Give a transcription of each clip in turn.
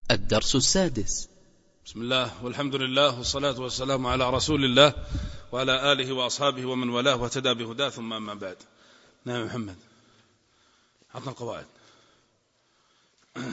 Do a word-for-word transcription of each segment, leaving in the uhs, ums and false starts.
الدرس السادس. بسم الله والحمد لله والصلاة والسلام على رسول الله وعلى آله وأصحابه ومن والاه واهتدى بهداه، ثم أما بعد. نعم محمد، عطنا القواعد. أهل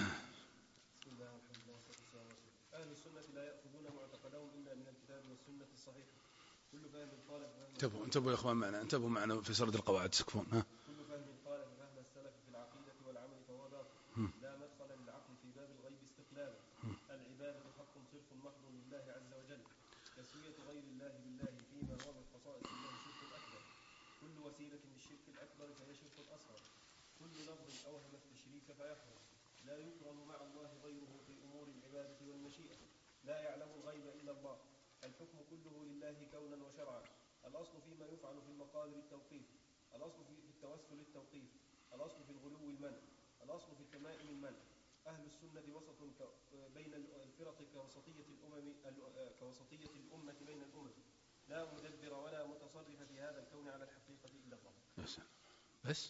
السنة لا يأخذون معتقدهم إلا من الكتاب والسنة الصحيحة. كل فهم قال انتبهوا انتبهوا يا إخوان معنا، انتبهوا معنا في سرد القواعد تسكفون. ها كل فهم قال فهم السلف في العقيدة والعمل فهو باطل. لا مدخل للعقل في باب الغيب استقلالا. العبادة حق صرف محض لله عز وجل. تسوية غير الله بالله فيما هو من خصائص الله شرك أكبر. كل وسيلة للشرك الأكبر فهي شرك أصغر. كل لفظ أوهم التشريك فيحرم. لا يكرم مع الله غيره في أمور العبادة والمشيئة. لا يعلم الغيب إلا الله. الحكم كله لله كونا وشرعا. الأصل فيما يفعل في المقادر التوقيف. الأصل في التوسل التوقيف. الأصل في الغلو المنع. الأصل في التمائم المنع. أهل السنة وسط بين الفرق كوسطية الأمم كوسطية الأمة بين الأمم. لا مدبر ولا متصرف في هذا الكون على الحقيقة إلا الله. بس بس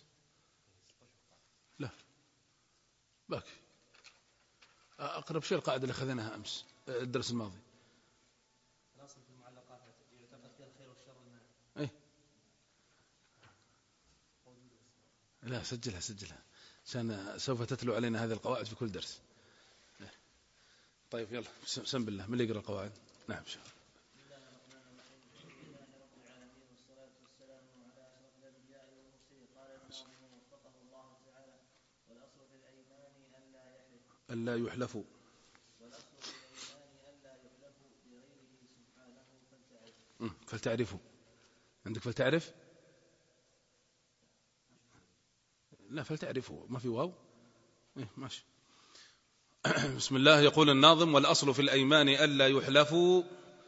لا باقي أقرب شيء القاعدة اللي أخذناها أمس الدرس الماضي. الأصل في المعلقات يعتقد فيها الخير والشر والمنع. إيه لا سجلها سجلها عشان سوف تتلو علينا هذه القواعد في كل درس. طيب يلا سم بالله، من اللي يقرأ القواعد؟ نعم شاء الله. ألا يحلفوا فلتعرفوا. عندك فلتعرف؟ لا فلتعرفوا ما في واو. إيه ماشي. بسم الله. يقول الناظم: والأصل في الأيمان ألا يحلفوا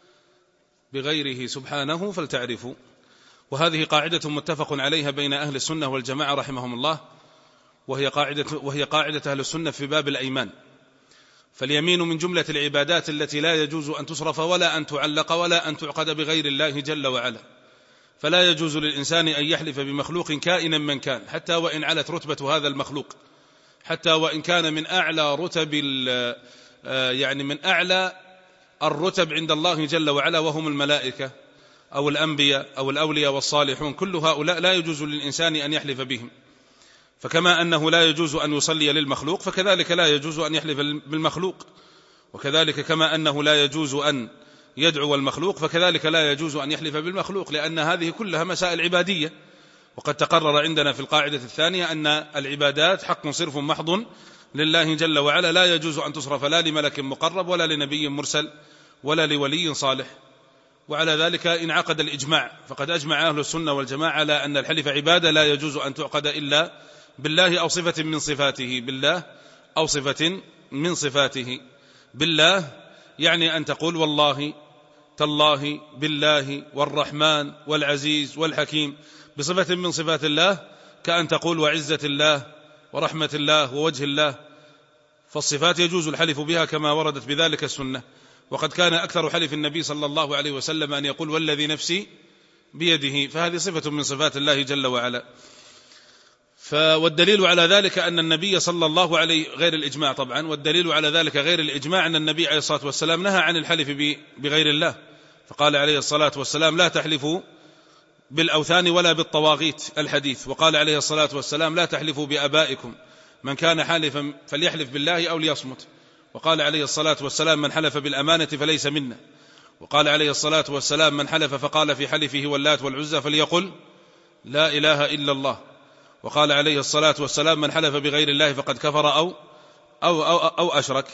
بغيره سبحانه فلتعرفوا. وهذه قاعدة متفق عليها بين أهل السنة والجماعة رحمهم الله، وهي قاعدة, وهي قاعدة أهل السنة في باب الأيمان. فاليمين من جملة العبادات التي لا يجوز أن تصرف ولا أن تعلق ولا أن تعقد بغير الله جل وعلا. فلا يجوز للإنسان أن يحلف بمخلوق كائنا من كان، حتى وإن علت رتبة هذا المخلوق، حتى وإن كان من أعلى رتب يعني من أعلى الرتب عند الله جل وعلا، وهم الملائكة أو الأنبياء أو الأولياء والصالحون. كل هؤلاء لا يجوز للإنسان أن يحلف بهم. فكما أنه لا يجوز أن يصلي للمخلوق، فكذلك لا يجوز أن يحلف بالمخلوق. وكذلك كما أنه لا يجوز أن يدعو المخلوق، فكذلك لا يجوز أن يحلف بالمخلوق، لأن هذه كلها مسائل عبادية. وقد تقرر عندنا في القاعدة الثانية أن العبادات حق صرف محض لله جل وعلا، لا يجوز أن تصرف لا لملك مقرب ولا لنبي مرسل ولا لولي صالح. وعلى ذلك انعقد الإجماع، فقد أجمع أهل السنة والجماعة على أن الحلف عبادة لا يجوز أن تعقد إلا بالله أو صفة من صفاته. بالله أو صفة من صفاته. بالله يعني أن تقول والله تالله بالله والرحمن والعزيز والحكيم بصفة من صفات الله، كأن تقول وعزة الله ورحمة الله ووجه الله. فالصفات يجوز الحلف بها كما وردت بذلك السنة. وقد كان أكثر حلف النبي صلى الله عليه وسلم أن يقول والذي نفسي بيده، فهذه صفة من صفات الله جل وعلا. والدليل على ذلك أن النبي صلى الله عليه غير الإجماع طبعا، والدليل على ذلك غير الإجماع أن النبي عليه الصلاة والسلام نهى عن الحلف بغير الله، فقال عليه الصلاة والسلام لا تحلفوا بالأوثان ولا بالطواغيت الحديث. وقال عليه الصلاة والسلام لا تحلفوا بآبائكم، من كان حالفا فليحلف بالله أو ليصمت. وقال عليه الصلاة والسلام من حلف بالأمانة فليس منا. وقال عليه الصلاة والسلام من حلف فقال في حلفه واللات والعزى فليقل لا إله إلا الله. وقال عليه الصلاة والسلام من حلف بغير الله فقد كفر أو, أو, أو, أو أشرك.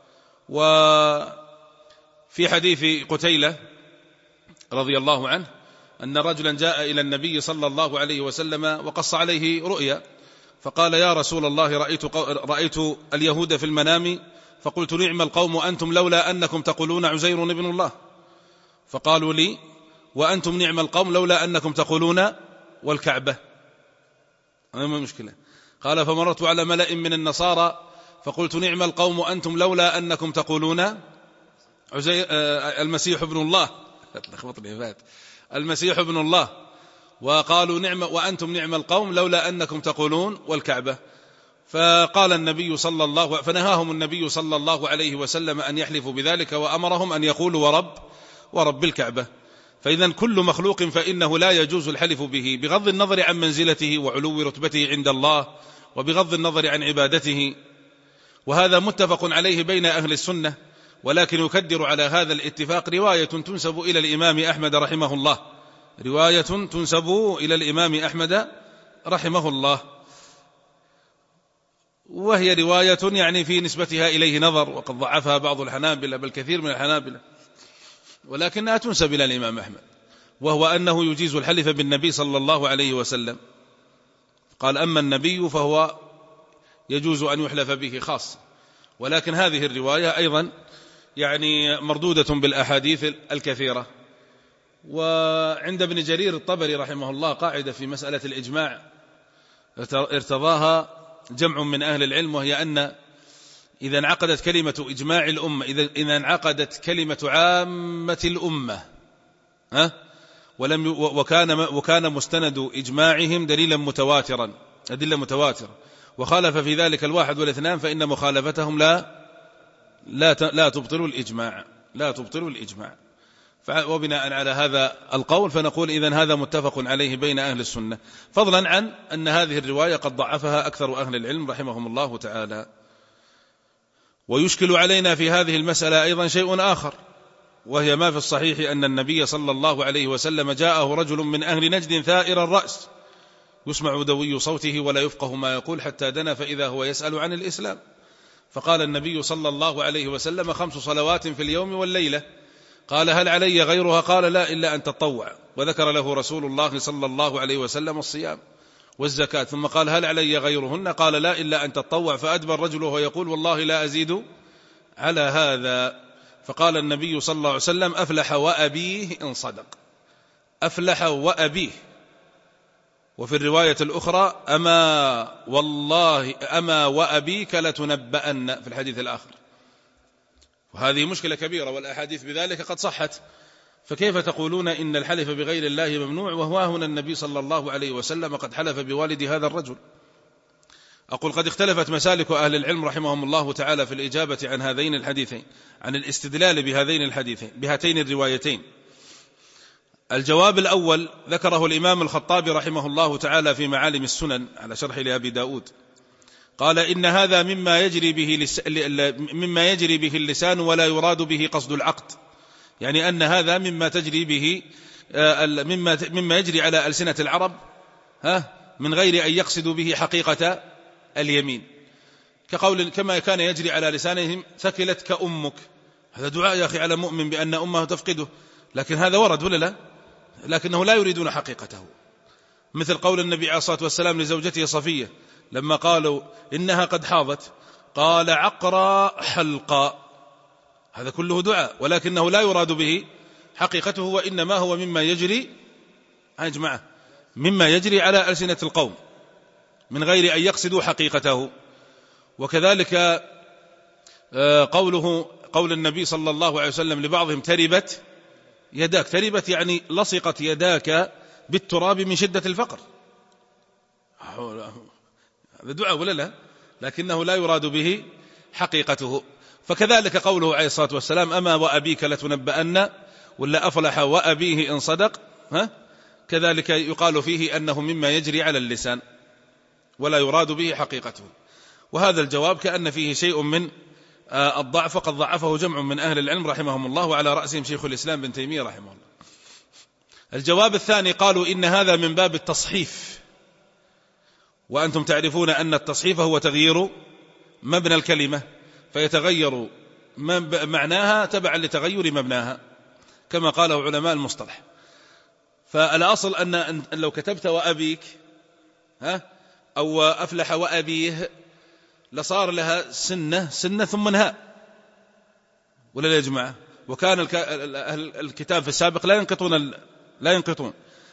وفي حديث قتيلة رضي الله عنه أن رجلا جاء إلى النبي صلى الله عليه وسلم وقص عليه رؤيا، فقال يا رسول الله رأيت, رأيت اليهود في المنام فقلت نعم القوم أنتم لولا أنكم تقولون عزير ابن الله. فقالوا لي وأنتم نعم القوم لولا أنكم تقولون والكعبة. ما مشكلة. قال فمررت على ملأ من النصارى فقلت نعم القوم أنتم لولا أنكم تقولون عزير المسيح ابن الله. لخبطني فات المسيح ابن الله. وقالوا نعم وأنتم نعم القوم لولا أنكم تقولون والكعبة. فقال النبي صلى الله فنهاهم النبي صلى الله عليه وسلم أن يحلفوا بذلك، وأمرهم أن يقولوا ورب ورب الكعبة. فإذا كل مخلوق فإنه لا يجوز الحلف به، بغض النظر عن منزلته وعلو رتبته عند الله، وبغض النظر عن عبادته، وهذا متفق عليه بين أهل السنة. ولكن يكدر على هذا الاتفاق رواية تنسب إلى الإمام أحمد رحمه الله، رواية تنسب إلى الإمام أحمد رحمه الله، وهي رواية يعني في نسبتها إليه نظر، وقد ضعفها بعض الحنابلة بل كثير من الحنابلة، ولكنها تنسب إلى الإمام أحمد، وهو أنه يجيز الحلف بالنبي صلى الله عليه وسلم. قال أما النبي فهو يجوز أن يحلف به خاصة. ولكن هذه الرواية أيضا يعني مردودة بالأحاديث الكثيرة. وعند ابن جرير الطبري رحمه الله قاعدة في مسألة الإجماع ارتضاها جمع من أهل العلم، وهي أن إذا انعقدت كلمة إجماع الأمة، إذا انعقدت كلمة عامة الأمة ها ولم وكان وكان مستند إجماعهم دليلا متواترا أدلة متواترة، وخالف في ذلك الواحد والاثنان، فإن مخالفتهم لا لا لا تبطل الإجماع لا تبطل الإجماع. وبناء على هذا القول فنقول إذن هذا متفق عليه بين أهل السنة، فضلا عن أن هذه الرواية قد ضعفها أكثر أهل العلم رحمهم الله تعالى. ويشكل علينا في هذه المسألة أيضا شيء آخر، وهي ما في الصحيح أن النبي صلى الله عليه وسلم جاءه رجل من أهل نجد ثائر الرأس يسمع دوي صوته ولا يفقه ما يقول، حتى دنا فإذا هو يسأل عن الإسلام، فقال النبي صلى الله عليه وسلم: خمس صلوات في اليوم والليلة. قال: هل علي غيرها؟ قال: لا، إلا أن تطوع. وذكر له رسول الله صلى الله عليه وسلم الصيام والزكاة، ثم قال: هل علي غيرهن؟ قال: لا، إلا أن تطوع. فأدبر الرجل وهو يقول: والله لا أزيد على هذا. فقال النبي صلى الله عليه وسلم: أفلح وأبيه إن صدق. أفلح وأبيه. وفي الرواية الأخرى: أما والله أما وأبيك لتنبأن، في الحديث الآخر. وهذه مشكلة كبيرة، والأحاديث بذلك قد صحت، فكيف تقولون إن الحلف بغير الله ممنوع، وهو هنا النبي صلى الله عليه وسلم قد حلف بوالد هذا الرجل؟ أقول قد اختلفت مسالك أهل العلم رحمهم الله تعالى في الإجابة عن هذين الحديثين، عن الاستدلال بهذين الحديثين بهاتين الروايتين. الجواب الأول ذكره الإمام الخطابي رحمه الله تعالى في معالم السنن على شرح لأبي داود، قال: إن هذا مما يجري به لس... مما يجري به اللسان ولا يراد به قصد العقد، يعني أن هذا مما تجري به مما مما يجري على ألسنة العرب ها من غير أن يقصدوا به حقيقة اليمين، كقول كما كان يجري على لسانهم: ثكلتك أمك. هذا دعاء يا أخي على مؤمن بأن أمه تفقده، لكن هذا ورد ولا لا؟ لكنه لا يريدون حقيقته. مثل قول النبي عليه الصلاة والسلام لزوجته صفية لما قالوا إنها قد حاضت، قال: عقرى حلقا. هذا كله دعاء، ولكنه لا يراد به حقيقته، وإنما هو مما يجري أجمعه مما يجري على ألسنة القوم من غير أن يقصدوا حقيقته. وكذلك قوله قول النبي صلى الله عليه وسلم لبعضهم: تربت يداك. تربت يعني لصقت يداك بالتراب من شدة الفقر. هذا دعاء ولا لا؟ لكنه لا يراد به حقيقته. فكذلك قوله عليه الصلاة والسلام: أما وأبيك لتنبأن، ولا أفلح وأبيه إن صدق، ها؟ كذلك يقال فيه أنه مما يجري على اللسان ولا يراد به حقيقته. وهذا الجواب كأن فيه شيء من الضعف، وقد ضعفه جمع من أهل العلم رحمهم الله، وعلى رأسهم شيخ الإسلام بن تيمية رحمه الله. الجواب الثاني قالوا: إن هذا من باب التصحيف، وأنتم تعرفون أن التصحيف هو تغيير مبنى الكلمة، فيتغير معناها تبعا لتغير مبناها، كما قاله علماء المصطلح. فالأصل أن لو كتبت وأبيك ها أو أفلح وأبيه لصار لها سنة سنة ثم نهاء، ولا لا يا جماعة؟ وكان الكتاب في السابق لا ينقطون لا ينقطون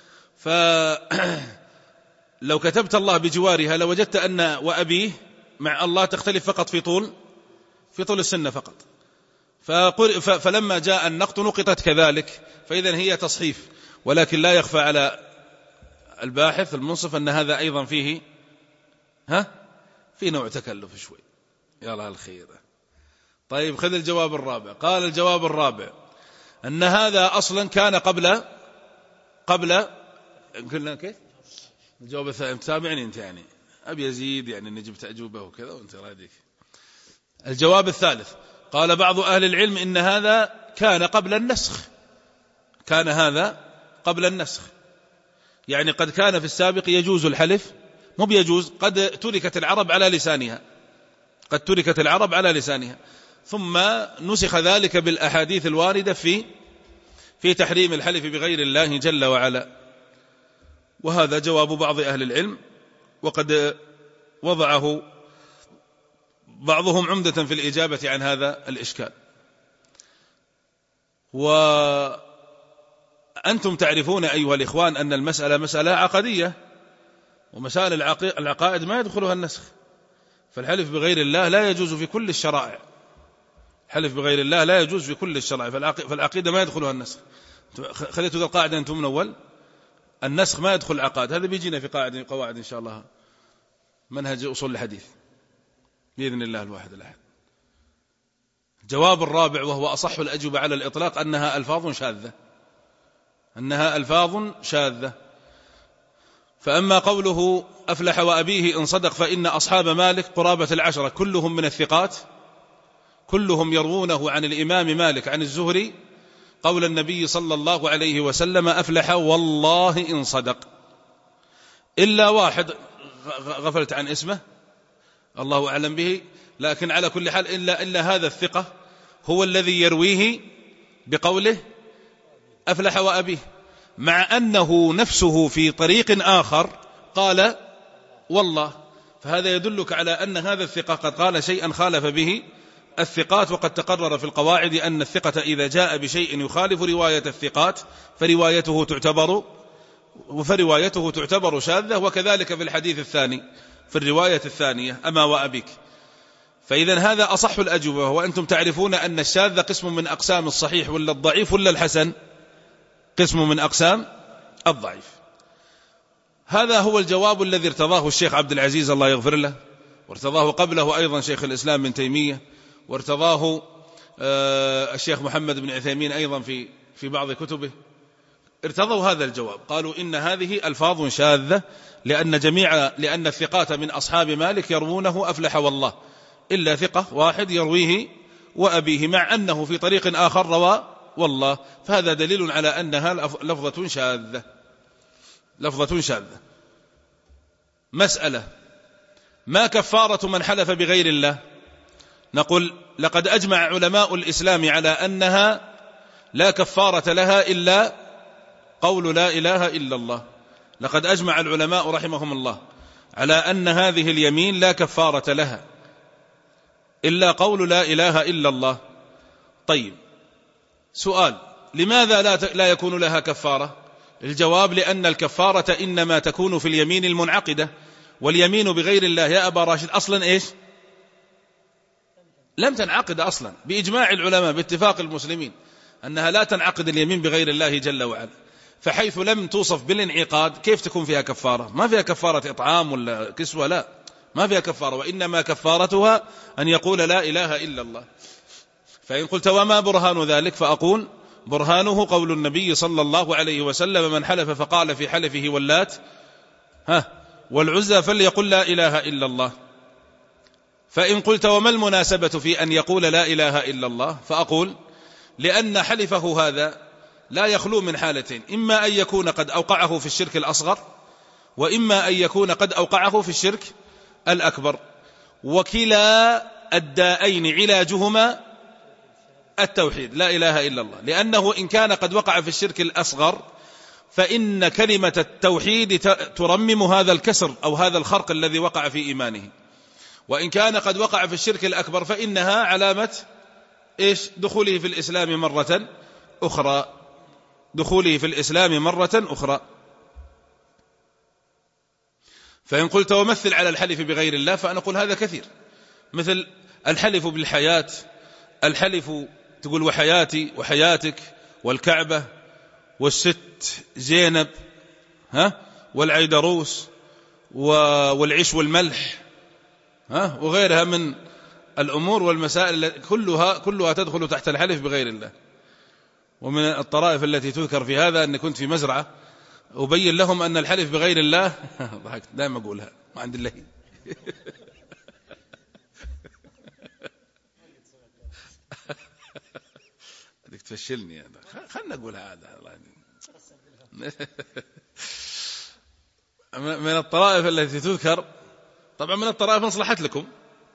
فلو كتبت الله بجوارها لوجدت أن وأبيه مع الله تختلف فقط في طول في طول السنة فقط. فلما جاء النقط نقطت كذلك، فإذا هي تصحيف. ولكن لا يخفى على الباحث المنصف أن هذا أيضا فيه ها في نوع تكلف شوي. يلا الخير. طيب خذ الجواب الرابع. قال الجواب الرابع أن هذا أصلا كان قبل قبل قلنا كيف الجواب الثاني. تابعني أنت يعني أبي أزيد يعني أني جبت أجوبة وكذا وأنت راضيك. الجواب الثالث قال بعض أهل العلم إن هذا كان قبل النسخ. كان هذا قبل النسخ يعني قد كان في السابق يجوز الحلف، مو بيجوز، قد تركت العرب على لسانها، قد تركت العرب على لسانها ثم نسخ ذلك بالأحاديث الواردة في في تحريم الحلف بغير الله جل وعلا. وهذا جواب بعض أهل العلم، وقد وضعه بعضهم عمدة في الإجابة عن هذا الإشكال. وأنتم تعرفون أيها الإخوان أن المسألة مسألة عقدية، ومسائل العقائد ما يدخلها النسخ. فالحلف بغير الله لا يجوز في كل الشرائع، حلف بغير الله لا يجوز في كل الشرائع، فالعقيدة ما يدخلها النسخ. خليتوا ذا القاعدة أنتم من أول، النسخ ما يدخل العقائد. هذا بيجينا في قاعدة قواعد إن شاء الله منهج أصول الحديث بإذن الله الواحد الأحد. الجواب الرابع وهو أصح الأجوبة على الإطلاق أنها ألفاظ شاذة، أنها ألفاظ شاذة. فأما قوله أفلح وأبيه إن صدق فإن أصحاب مالك قرابة العشرة كلهم من الثقات، كلهم يروونه عن الإمام مالك عن الزهري قول النبي صلى الله عليه وسلم أفلح والله إن صدق، إلا واحد غفلت عن اسمه الله أعلم به، لكن على كل حال إلا, إلا هذا الثقة هو الذي يرويه بقوله أفلح وأبيه، مع أنه نفسه في طريق آخر قال والله. فهذا يدلك على أن هذا الثقة قد قال شيئا خالف به الثقات. وقد تقرر في القواعد أن الثقة إذا جاء بشيء يخالف رواية الثقات فروايته تعتبر فروايته تعتبر شاذة. وكذلك في الحديث الثاني في الرواية الثانية أما وأبيك. فإذا هذا أصح الأجوبة. وأنتم تعرفون أن الشاذ قسم من أقسام الصحيح ولا الضعيف ولا الحسن، قسم من أقسام الضعيف. هذا هو الجواب الذي ارتضاه الشيخ عبد العزيز الله يغفر له، وارتضاه قبله أيضا شيخ الإسلام ابن تيمية، وارتضاه الشيخ محمد بن عثيمين أيضا في في بعض كتبه. ارتضوا هذا الجواب، قالوا إن هذه ألفاظ شاذة لأن جميع لأن الثقات من أصحاب مالك يروونه أفلح والله، إلا ثقة واحد يرويه وأبيه، مع أنه في طريق آخر روى والله. فهذا دليل على أنها لفظة شاذة، لفظة شاذة. مسألة: ما كفارة من حلف بغير الله؟ نقول لقد أجمع علماء الإسلام على أنها لا كفارة لها إلا قول لا إله إلا الله. لقد أجمع العلماء رحمهم الله على أن هذه اليمين لا كفارة لها إلا قول لا إله إلا الله. طيب سؤال: لماذا لا لا يكون لها كفارة؟ الجواب: لأن الكفارة إنما تكون في اليمين المنعقدة، واليمين بغير الله يا أبا راشد أصلا إيش؟ لم تنعقد أصلا بإجماع العلماء باتفاق المسلمين أنها لا تنعقد اليمين بغير الله جل وعلا. فحيث لم توصف بالانعقاد كيف تكون فيها كفارة؟ ما فيها كفارة إطعام ولا كسوة، لا، ما فيها كفارة، وإنما كفارتها أن يقول لا إله إلا الله. فإن قلت وما برهان ذلك؟ فأقول برهانه قول النبي صلى الله عليه وسلم: من حلف فقال في حلفه واللات ها والعزى فليقل لا إله إلا الله. فإن قلت وما المناسبة في أن يقول لا إله إلا الله؟ فأقول لأن حلفه هذا لا يخلو من حالتين: إما أن يكون قد أوقعه في الشرك الأصغر، وإما أن يكون قد أوقعه في الشرك الأكبر، وكلا الدائين علاجهما التوحيد لا إله إلا الله. لأنه إن كان قد وقع في الشرك الأصغر فإن كلمة التوحيد ترمم هذا الكسر أو هذا الخرق الذي وقع في إيمانه، وإن كان قد وقع في الشرك الأكبر فإنها علامة إيش؟ دخوله في الإسلام مرة أخرى، دخوله في الإسلام مرة أخرى. فإن قلت ومثل على الحلف بغير الله، فأنا أقول هذا كثير، مثل الحلف بالحياة، الحلف تقول وحياتي وحياتك والكعبة والست زينب ها والعيدروس والعيش والملح ها وغيرها من الأمور والمسائل كلها كلها تدخل تحت الحلف بغير الله. ومن الطرائف التي تذكر في هذا أن كنت في مزرعة أبين لهم أن الحلف بغير الله ضحكت دائما أقولها ما عند الله بدك تفشلني هذا خلنا نقول هذا من الطرائف التي تذكر طبعا من الطرائف مصلحت لكم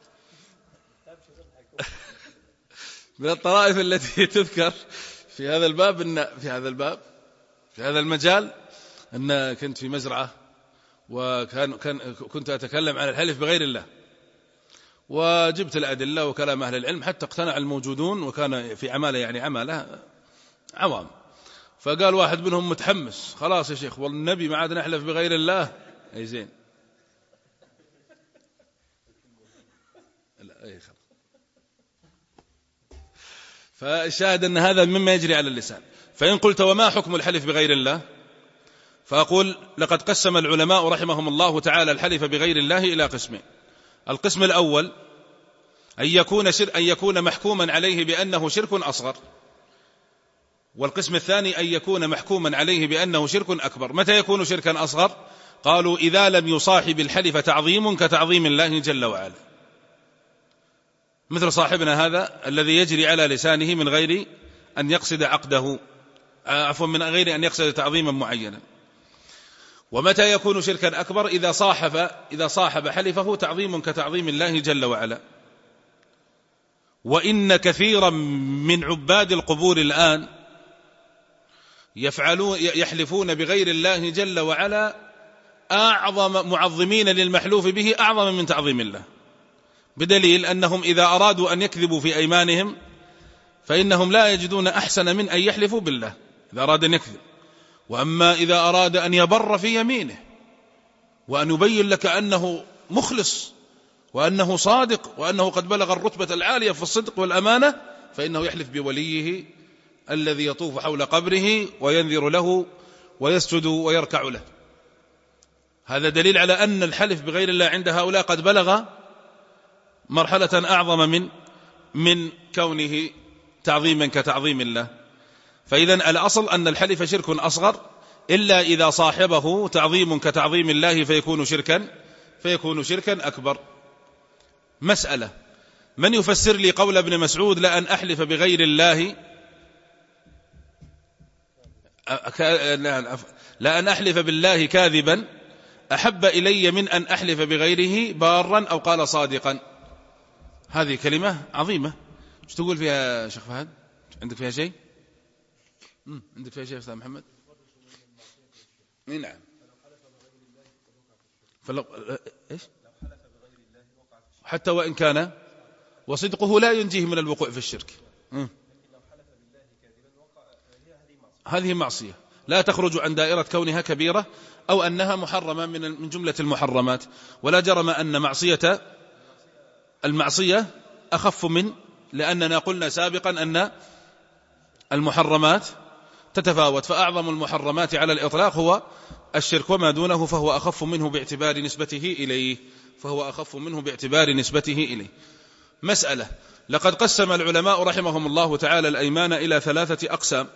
من الطرائف التي تذكر في هذا الباب إن في هذا الباب في هذا المجال أن كنت في مزرعة وكان كان كنت أتكلم عن الحلف بغير الله وجبت الأدلة وكلام أهل العلم حتى اقتنع الموجودون وكان في عمالة يعني عمالة عوام. فقال واحد منهم متحمس خلاص يا شيخ والنبي ما عاد نحلف بغير الله أي زين لا أي خلاص. فالشاهد أن هذا مما يجري على اللسان. فإن قلت وما حكم الحلف بغير الله فأقول لقد قسم العلماء رحمهم الله تعالى الحلف بغير الله إلى قسمين. القسم الأول أن يكون, شر أن يكون محكوما عليه بأنه شرك أصغر، والقسم الثاني أن يكون محكوما عليه بأنه شرك أكبر. متى يكون شركا أصغر؟ قالوا إذا لم يصاحب الحلف تعظيم كتعظيم الله جل وعلا، مثل صاحبنا هذا الذي يجري على لسانه من غير أن يقصد عقده عفوا من غير أن يقصد تعظيما معينا. ومتى يكون شركا أكبر؟ إذا صاحب إذا صاحب حلفه تعظيم كتعظيم الله جل وعلا. وإن كثيرا من عباد القبور الآن يفعلون يحلفون بغير الله جل وعلا أعظم معظمين للمحلوف به أعظم من تعظيم الله، بدليل أنهم إذا أرادوا أن يكذبوا في أيمانهم فإنهم لا يجدون أحسن من أن يحلفوا بالله إذا أراد أن يكذب. وأما إذا أراد أن يبر في يمينه وأن يبين لك أنه مخلص وأنه صادق وأنه قد بلغ الرتبة العالية في الصدق والأمانة فإنه يحلف بوليه الذي يطوف حول قبره وينذر له ويسجد ويركع له. هذا دليل على أن الحلف بغير الله عند هؤلاء قد بلغ مرحلة أعظم من من كونه تعظيما كتعظيم الله. فإذا الأصل أن الحلف شرك أصغر إلا إذا صاحبه تعظيم كتعظيم الله فيكون شركا فيكون شركا أكبر. مسألة: من يفسر لي قول ابن مسعود لأن أحلف بغير الله لأن أحلف بالله كاذبا أحب إلي من أن أحلف بغيره بارا أو قال صادقا؟ هذه كلمة عظيمة. ايش تقول فيها شيخ فهد؟ عندك فيها شيء؟ عندك فيها شيء أستاذ محمد؟ نعم. فلو إيش؟ حتى وإن كان وصدقه لا ينجيه من الوقوع في الشرك. هذه معصية لا تخرج عن دائرة كونها كبيرة أو أنها محرمة من جملة المحرمات. ولا جرم أن معصية المعصية أخف من، لأننا قلنا سابقا أن المحرمات تتفاوت، فأعظم المحرمات على الإطلاق هو الشرك وما دونه فهو أخف منه باعتبار نسبته إليه فهو أخف منه باعتبار نسبته إليه. مسألة: لقد قسم العلماء رحمهم الله تعالى الأيمان إلى ثلاثة أقسام.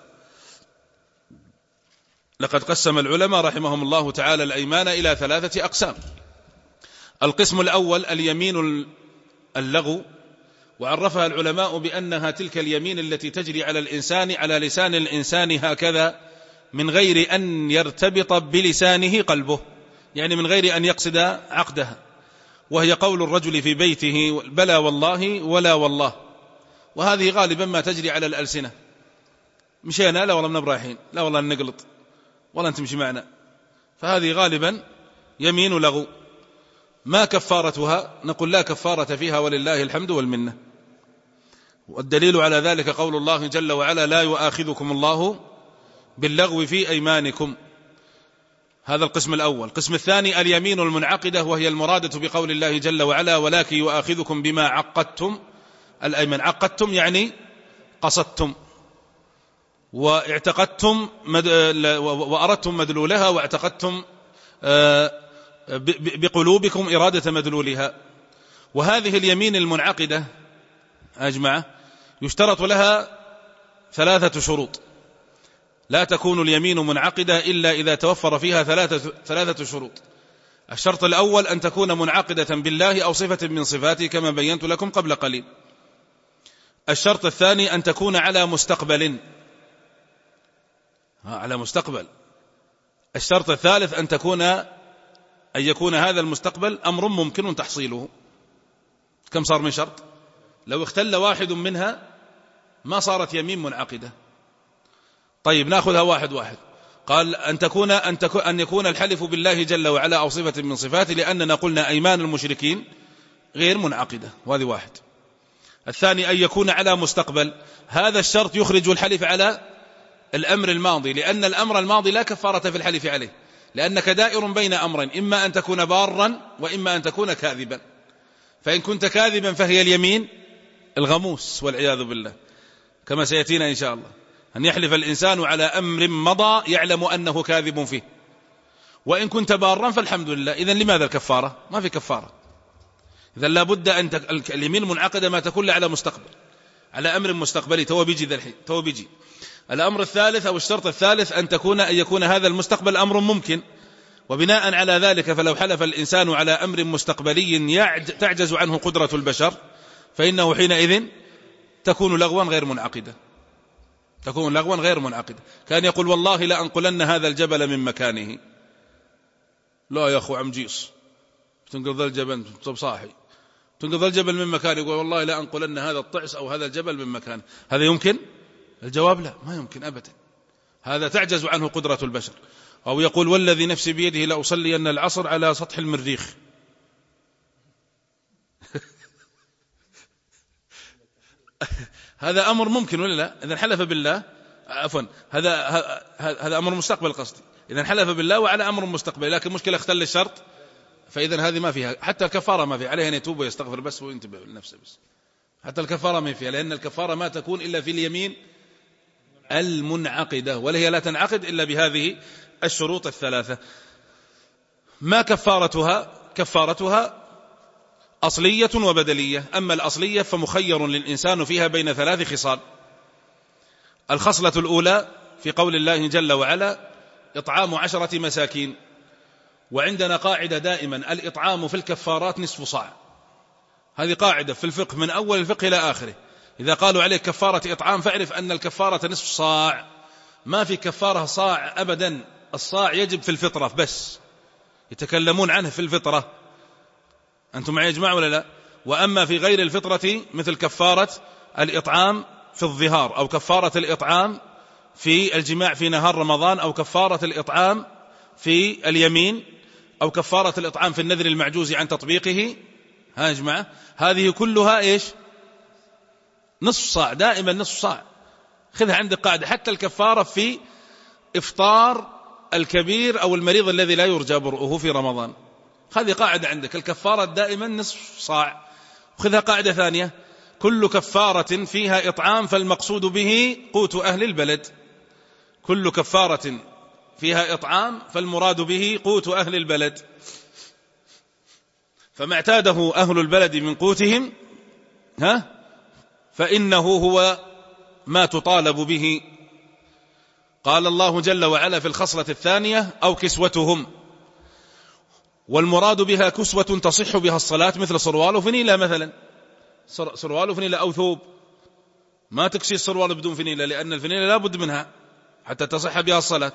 لقد قسم العلماء رحمهم الله تعالى الأيمان إلى ثلاثة أقسام. القسم الأول اليمين اللغو، وعرفها العلماء بأنها تلك اليمين التي تجري على الإنسان على لسان الإنسان هكذا من غير أن يرتبط بلسانه قلبه، يعني من غير أن يقصد عقدها، وهي قول الرجل في بيته بلى والله ولا والله. وهذه غالبا ما تجري على الألسنة. مشينا لا والله من برايحين، لا والله نقلط، والله أنت تمشي معنا. فهذه غالبا يمين لغو. ما كفارتها؟ نقول لا كفارة فيها ولله الحمد والمنة. والدليل على ذلك قول الله جل وعلا: لا يؤاخذكم الله باللغو في أيمانكم. هذا القسم الأول. القسم الثاني اليمين المنعقدة، وهي المرادة بقول الله جل وعلا: ولكن يؤاخذكم بما عقدتم الأيمان. عقدتم يعني قصدتم واعتقدتم مد... وأردتم مدلولها واعتقدتم بقلوبكم إرادة مدلولها. وهذه اليمين المنعقدة أجمع يشترط لها ثلاثة شروط، لا تكون اليمين منعقدة إلا إذا توفر فيها ثلاثة, ثلاثة شروط. الشرط الأول أن تكون منعقدة بالله أو صفة من صفاته كما بينت لكم قبل قليل. الشرط الثاني أن تكون على مستقبل، على مستقبل. الشرط الثالث أن تكون أن يكون هذا المستقبل أمر ممكن تحصيله. كم صار من شرط؟ لو اختل واحد منها ما صارت يمين منعقدة. طيب نأخذها واحد واحد. قال أن تكون أن, تكون أن يكون الحلف بالله جل وعلا أو صفة من صفاته، لأننا قلنا أيمان المشركين غير منعقدة، وهذه واحد. الثاني أن يكون على مستقبل، هذا الشرط يخرج الحلف على الأمر الماضي، لأن الأمر الماضي لا كفارة في الحلف عليه، لأنك دائر بين أمرين، إما أن تكون بارا وإما أن تكون كاذبا. فإن كنت كاذبا فهي اليمين الغموس والعياذ بالله، كما سيأتينا إن شاء الله، أن يحلف الإنسان على أمر مضى يعلم أنه كاذب فيه. وإن كنت بارا فالحمد لله. إذن لماذا الكفارة؟ ما في كفارة. إذن لابد أن تك... اليمين المنعقدة ما تكون على مستقبل، على أمر مستقبلي. تو بيجي ذا الحين، تو بيجي. الأمر الثالث أو الشرط الثالث أن تكون أن يكون هذا المستقبل أمر ممكن، وبناء على ذلك فلو حلف الإنسان على أمر مستقبلي يعج... تعجز عنه قدرة البشر، فإنه حينئذ تكون لغوا غير منعقدة، تكون لغوا غير منعقدة. كان يقول والله لأنقلن هذا الجبل من مكانه. لا يا أخو عم جيص، تنقض الجبل صاحي، تنقض الجبل من مكانه، يقول والله لأنقلن هذا الطعس أو هذا الجبل من مكانه. هذا يمكن؟ الجواب لا، ما يمكن أبدا. هذا تعجز عنه قدرة البشر. أو يقول والذي نفسي بيده لأصلين العصر على سطح المريخ. هذا أمر ممكن ولا لا؟ إذا حلف بالله، عفوا هذا هذا أمر مستقبل قصدي. إذا حلف بالله وعلى أمر مستقبل، لكن مشكلة اختل الشرط، فإذا هذه ما فيها، حتى الكفارة ما فيها، عليه أن يتوب ويستغفر بس وينتبه لنفسه بس. حتى الكفارة ما فيها، لأن الكفارة ما تكون إلا في اليمين المنعقدة، وهي لا تنعقد إلا بهذه الشروط الثلاثة. ما كفارتها؟ كفارتها أصلية وبدلية. أما الأصلية فمخير للإنسان فيها بين ثلاث خصال. الخصلة الأولى في قول الله جل وعلا إطعام عشرة مساكين. وعندنا قاعدة دائما، الإطعام في الكفارات نصف صاع. هذه قاعدة في الفقه من أول الفقه إلى آخره. إذا قالوا عليك كفارة إطعام فاعرف أن الكفارة نصف صاع، ما في كفارة صاع أبدا. الصاع يجب في الفطرة بس، يتكلمون عنه في الفطرة. أنتم معي يا جماعة ولا لا؟ وأما في غير الفطرة مثل كفارة الإطعام في الظهار، أو كفارة الإطعام في الجماع في نهار رمضان، أو كفارة الإطعام في اليمين، أو كفارة الإطعام في النذر المعجوز عن تطبيقه، ها يا جماعة، هذه كلها إيش؟ نصف صاع، دائما نصف صاع. خذها عندك قاعدة. حتى الكفارة في إفطار الكبير أو المريض الذي لا يرجى برؤه في رمضان، هذه قاعدة عندك، الكفارة دائما نصف صاع. خذها قاعدة ثانية، كل كفارة فيها إطعام فالمقصود به قوت أهل البلد. كل كفارة فيها إطعام فالمراد به قوت أهل البلد، فما اعتاده أهل البلد من قوتهم ها فإنه هو ما تطالب به. قال الله جل وعلا في الخصلة الثانية أو كسوتهم، والمراد بها كسوة تصح بها الصلاة، مثل صروال وفنيلة مثلا، صروال وفنيلة أو ثوب. ما تكسي الصروال بدون فنيلة، لأن الفنيلة لا بد منها حتى تصح بها الصلاة.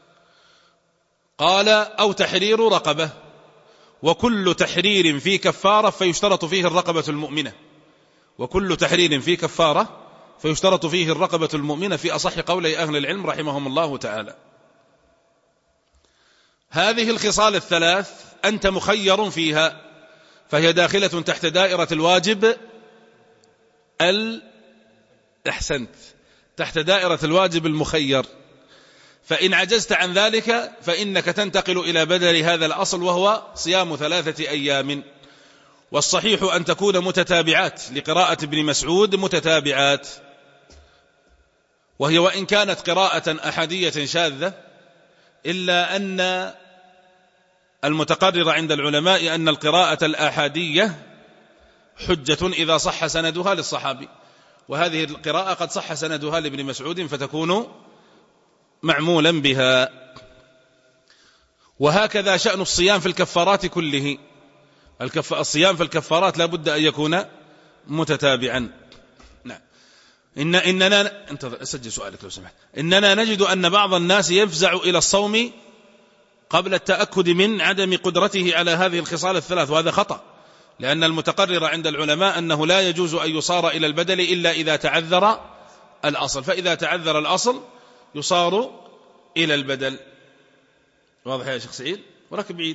قال أو تحرير رقبة، وكل تحرير في كفارة فيشترط فيه الرقبة المؤمنة. وكل تحرير في كفارة فيشترط فيه الرقبة المؤمنة في أصح قولي أهل العلم رحمهم الله تعالى. هذه الخصال الثلاث أنت مخير فيها، فهي داخلة تحت دائرة الواجب الأحسنت، تحت دائرة الواجب المخير. فإن عجزت عن ذلك فإنك تنتقل إلى بدل هذا الأصل، وهو صيام ثلاثة أيام. والصحيح أن تكون متتابعات، لقراءة ابن مسعود متتابعات، وهي وإن كانت قراءة أحادية شاذة، إلا أن المتقرر عند العلماء أن القراءة الأحادية حجة إذا صح سندها للصحابي، وهذه القراءة قد صح سندها لابن مسعود فتكون معمولا بها. وهكذا شأن الصيام في الكفارات كله، الكف... الصيام في الكفارات لا بد أن يكون متتابعا. نعم. إن إننا انتظر أسجل سؤالك لو سمحت. إننا نجد أن بعض الناس يفزع إلى الصوم قبل التأكد من عدم قدرته على هذه الخصال الثلاث، وهذا خطأ، لأن المتقرر عند العلماء أنه لا يجوز أن يصار إلى البدل إلا إذا تعذر الأصل، فإذا تعذر الأصل يصار إلى البدل. واضح يا شيخ سعيد؟ وراك بعيد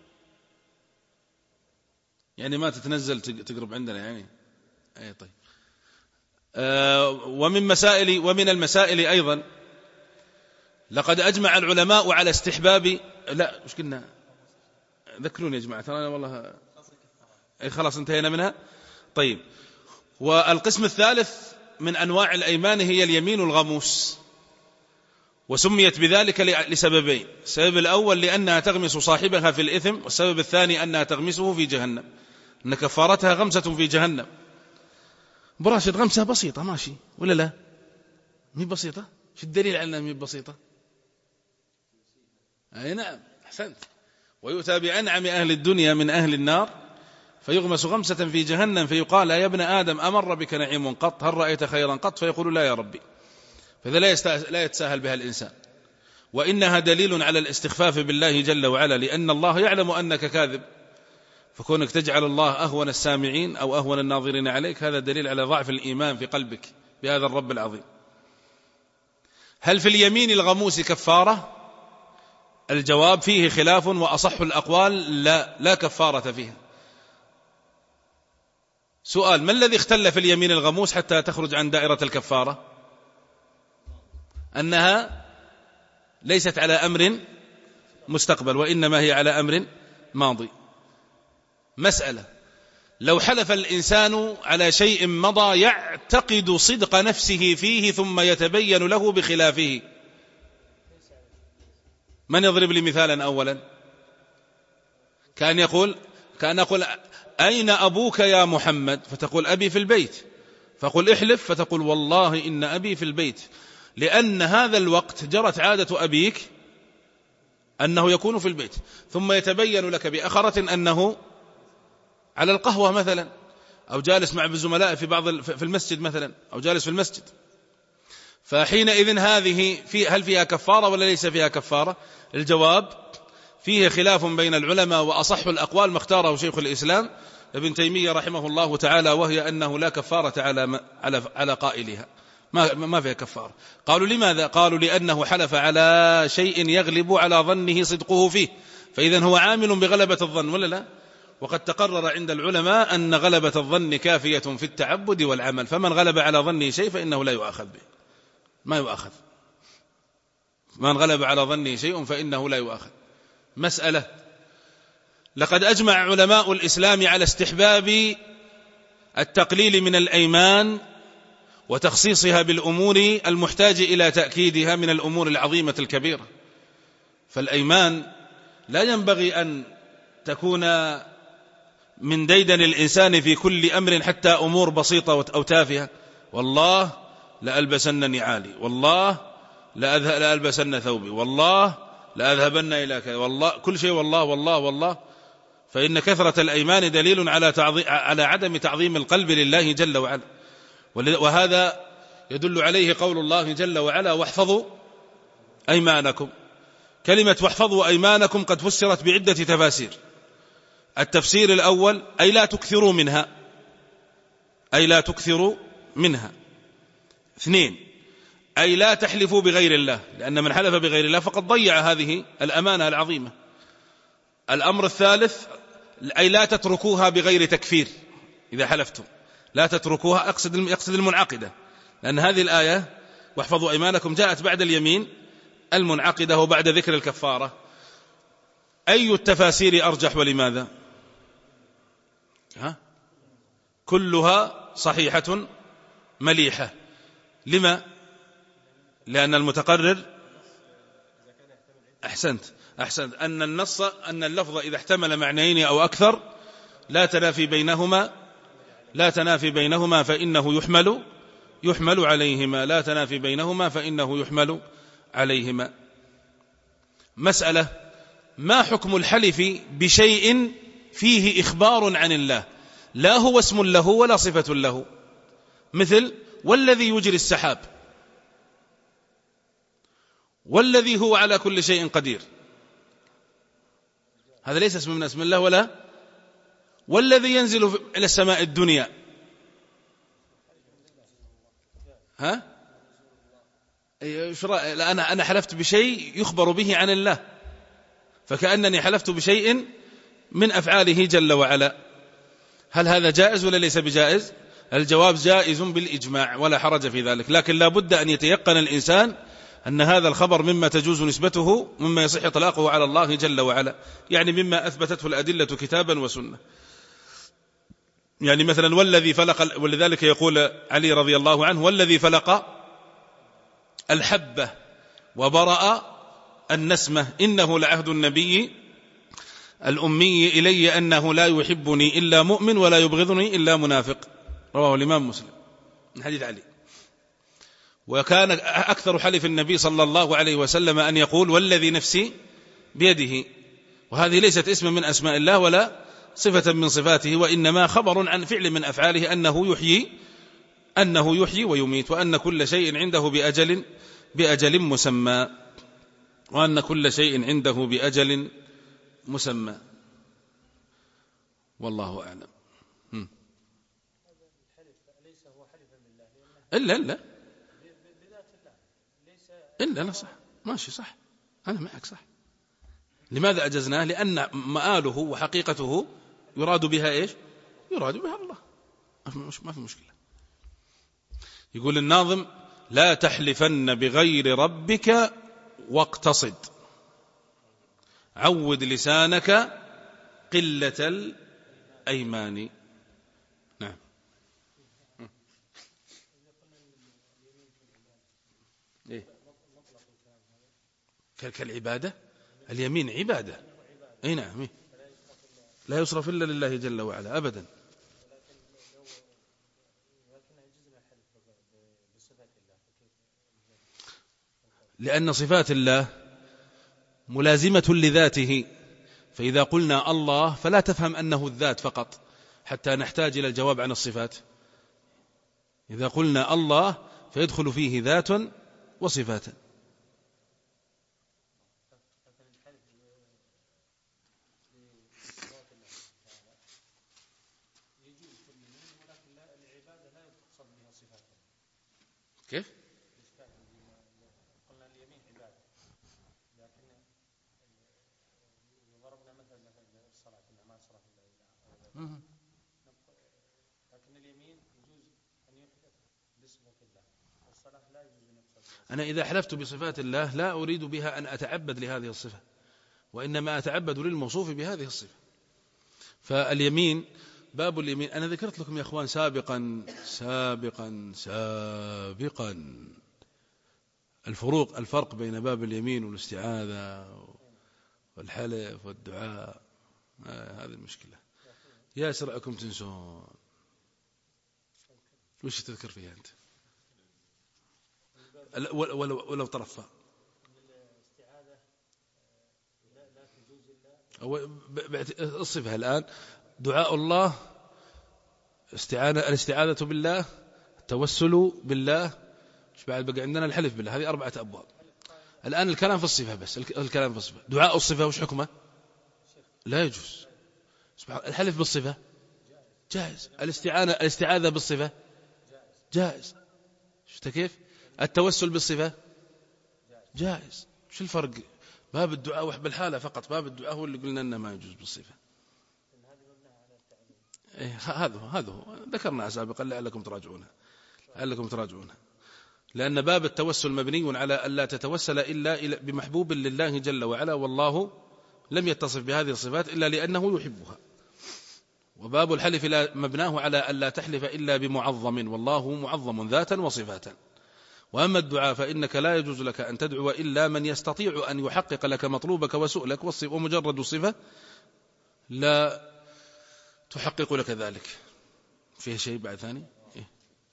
يعني ما تتنزل تقرب عندنا يعني. أي طيب. آه ومن مسائل ومن المسائل أيضا لقد أجمع العلماء على استحباب، لا مش قلنا ذكروني يا جماعة ترى أنا والله أي خلاص انتهينا منها. طيب. والقسم الثالث من أنواع الأيمان هي اليمين الغموس، وسميت بذلك لسببين: السبب الأول لأنها تغمس صاحبها في الإثم، والسبب الثاني أنها تغمسه في جهنم، أن كفارتها غمسة في جهنم. براشد غمسة بسيطة ماشي ولا لا؟ مي بسيطة؟ في الدليل على أنها مي بسيطة؟ أي نعم أحسنت. ويؤتى بأنعم أهل الدنيا من أهل النار فيغمس غمسة في جهنم فيقال يا ابن آدم أمر بك نعيم قط؟ هل رأيت خيرا قط؟ فيقول لا يا ربي. فإذا لا يتساهل بها الإنسان، وإنها دليل على الاستخفاف بالله جل وعلا، لأن الله يعلم أنك كاذب، فكونك تجعل الله أهون السامعين أو أهون الناظرين عليك هذا دليل على ضعف الإيمان في قلبك بهذا الرب العظيم. هل في اليمين الغموس كفارة؟ الجواب فيه خلاف، وأصح الأقوال لا لا كفارة فيها. سؤال: ما الذي اختل في اليمين الغموس حتى تخرج عن دائرة الكفارة؟ أنها ليست على أمر مستقبل، وإنما هي على أمر ماضي. مسألة: لو حلف الإنسان على شيء مضى يعتقد صدق نفسه فيه ثم يتبين له بخلافه، من يضرب لي مثالا أولا؟ كان يقول كان يقول أين أبوك يا محمد؟ فتقول أبي في البيت، فقل احلف، فتقول والله إن أبي في البيت، لأن هذا الوقت جرت عادة أبيك أنه يكون في البيت، ثم يتبين لك بأخرة أنه على القهوة مثلا، أو جالس مع الزملاء في بعض في المسجد مثلا، أو جالس في المسجد. فحينئذ هذه في هل فيها كفارة ولا ليس فيها كفارة؟ الجواب فيه خلاف بين العلماء، وأصح الأقوال ما اختاره شيخ الإسلام ابن تيمية رحمه الله تعالى، وهي أنه لا كفارة على على على قائلها، ما ما فيها كفارة. قالوا لماذا؟ قالوا لأنه حلف على شيء يغلب على ظنه صدقه فيه، فإذا هو عامل بغلبة الظن ولا لا؟ وقد تقرر عند العلماء أن غلبة الظن كافية في التعبد والعمل، فمن غلب على ظنه شيء فإنه لا يؤاخذ به، ما يؤاخذ. من غلب على ظنه شيء فإنه لا يؤاخذ. مسألة: لقد أجمع علماء الإسلام على استحباب التقليل من الأيمان وتخصيصها بالأمور المحتاج إلى تأكيدها من الأمور العظيمة الكبيرة. فالأيمان لا ينبغي أن تكون من ديدن الإنسان في كل أمر، حتى أمور بسيطة أو تافهة: والله لألبسن نعالي، والله لألبسن ثوبي، والله لأذهبن إلى كذا، والله كل شيء والله والله والله. فإن كثرة الأيمان دليل على تعظيم على عدم تعظيم القلب لله جل وعلا، وهذا يدل عليه قول الله جل وعلا: واحفظوا أيمانكم. كلمة واحفظوا أيمانكم قد فسرت بعدة تفاسير. التفسير الأول: أي لا تكثروا منها، أي لا تكثروا منها. اثنين: أي لا تحلفوا بغير الله، لأن من حلف بغير الله فقد ضيع هذه الأمانة العظيمة. الأمر الثالث: أي لا تتركوها بغير تكفير، إذا حلفتم لا تتركوها، أقصد يقصد المنعقدة، لأن هذه الآية واحفظوا أيمانكم جاءت بعد اليمين المنعقدة وبعد ذكر الكفارة. أي التفاسير أرجح ولماذا؟ ها؟ كلها صحيحة مليحة. لما؟ لأن المتقرر أحسنت أحسنت أن النص أن اللفظ إذا احتمل معنيين أو أكثر لا تنافي بينهما لا تنافي بينهما فإنه يحمل يحمل عليهما لا تنافي بينهما فإنه يحمل عليهما. مسألة: ما حكم الحلف بشيء فيه إخبار عن الله لا هو اسم له ولا صفة له؟ مثل: والذي يجري السحاب، والذي هو على كل شيء قدير، هذا ليس اسم من اسم الله. ولا والذي ينزل إلى السماء الدنيا، ها أنا أنا حلفت بشيء يخبر به عن الله، فكأنني حلفت بشيء من أفعاله جل وعلا. هل هذا جائز ولا ليس بجائز؟ الجواب: جائز بالإجماع ولا حرج في ذلك، لكن لا بد أن يتيقن الإنسان أن هذا الخبر مما تجوز نسبته، مما يصح إطلاقه على الله جل وعلا، يعني مما أثبتته الأدلة كتابا وسنة. يعني مثلا: والذي فلق، ولذلك يقول علي رضي الله عنه: والذي فلق الحبة وبرأ النسمة إنه لعهد النبي الأمي إلي أنه لا يحبني إلا مؤمن ولا يبغضني إلا منافق. رواه الإمام مسلم من حديث علي. وكان أكثر حلف النبي صلى الله عليه وسلم أن يقول: والذي نفسي بيده، وهذه ليست اسم من أسماء الله ولا صفة من صفاته، وإنما خبر عن فعل من أفعاله أنه يحيي أنه يحيي ويميت، وأن كل شيء عنده بأجل بأجل مسمى وأن كل شيء عنده بأجل مسمى والله أعلم. إلا إلا إلا لا صح، ماشي صح، أنا معك صح. لماذا أجزناه؟ لأن مآله وحقيقته يراد بها إيش؟ يراد بها الله، ما في مشكلة. يقول الناظم: لا تحلفن بغير ربك واقتصد، عود لسانك قلة الأيمان. نعم. إيه؟ كالعبادة، اليمين عبادة. أي نعم، إيه؟ لا يصرف إلا لله جل وعلا أبدا. لأن صفات الله ملازمة لذاته، فإذا قلنا الله فلا تفهم أنه الذات فقط حتى نحتاج إلى الجواب عن الصفات. إذا قلنا الله فيدخل فيه ذات وصفات. كيف؟ قلنا اليمين عبادة، لكن ضربنا مثلا مثلا الصلاة ما صرف الله، لكن اليمين يجوز أن يحدث بصفة الله، والصلاة لا يجوز أن يقصد. أنا إذا حلفت بصفات الله لا أريد بها أن أتعبد لهذه الصفة، وإنما أتعبد للموصوف بهذه الصفة. فاليمين، باب اليمين، أنا ذكرت لكم يا أخوان سابقا سابقا سابقا الفروق الفرق بين باب اليمين والاستعاذة والحلف والدعاء. آه هذه المشكلة. يا سرعكم تنسون. وش تذكر فيها أنت؟ ولو, ولو ترفع الصفة الآن: دعاء الله، استعانة، الاستعاذة بالله، التوسل بالله، ايش بعد بقى عندنا؟ الحلف بالله. هذه أربعة أبواب. الآن الكلام في الصفة بس، الكلام في الصفة. دعاء الصفة وش حكمه؟ لا يجوز. الحلف بالصفة جائز، الاستعانة الاستعاذة بالصفة جائز. شفت كيف؟ التوسل بالصفة جائز. شو الفرق؟ باب الدعاء وحب الحالة فقط، باب الدعاء هو اللي قلنا أنه ما يجوز بالصفة. إيه هذا هذا هو ذكرنا سابقا لعلكم تراجعونها لعلكم تراجعونها لأن باب التوسل مبني على ألا تتوسل إلا بمحبوب لله جل وعلا، والله لم يتصف بهذه الصفات إلا لأنه يحبها. وباب الحلف مبناه على ألا تحلف إلا بمعظم، والله معظم ذاتا وصفاتا. وأما الدعاء فإنك لا يجوز لك أن تدعو إلا من يستطيع أن يحقق لك مطلوبك وسؤلك، ومجرد الصفة لا تحقق لك ذلك. فيه شيء بعد ثاني؟ إيه؟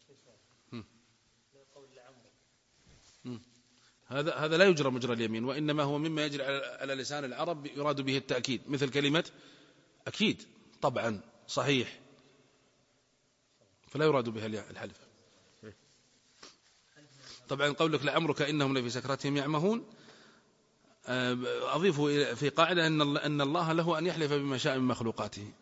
هذا هذا لا يجرى مجرى اليمين، وإنما هو مما يجري على لسان العرب يراد به التأكيد، مثل كلمة أكيد، طبعا، صحيح، فلا يراد بها الحلف. طبعا قولك لعمرك إنهم لفي سكرتهم يعمهون، أضيف في قاعدة أن الله له أن يحلف بما شاء من مخلوقاته.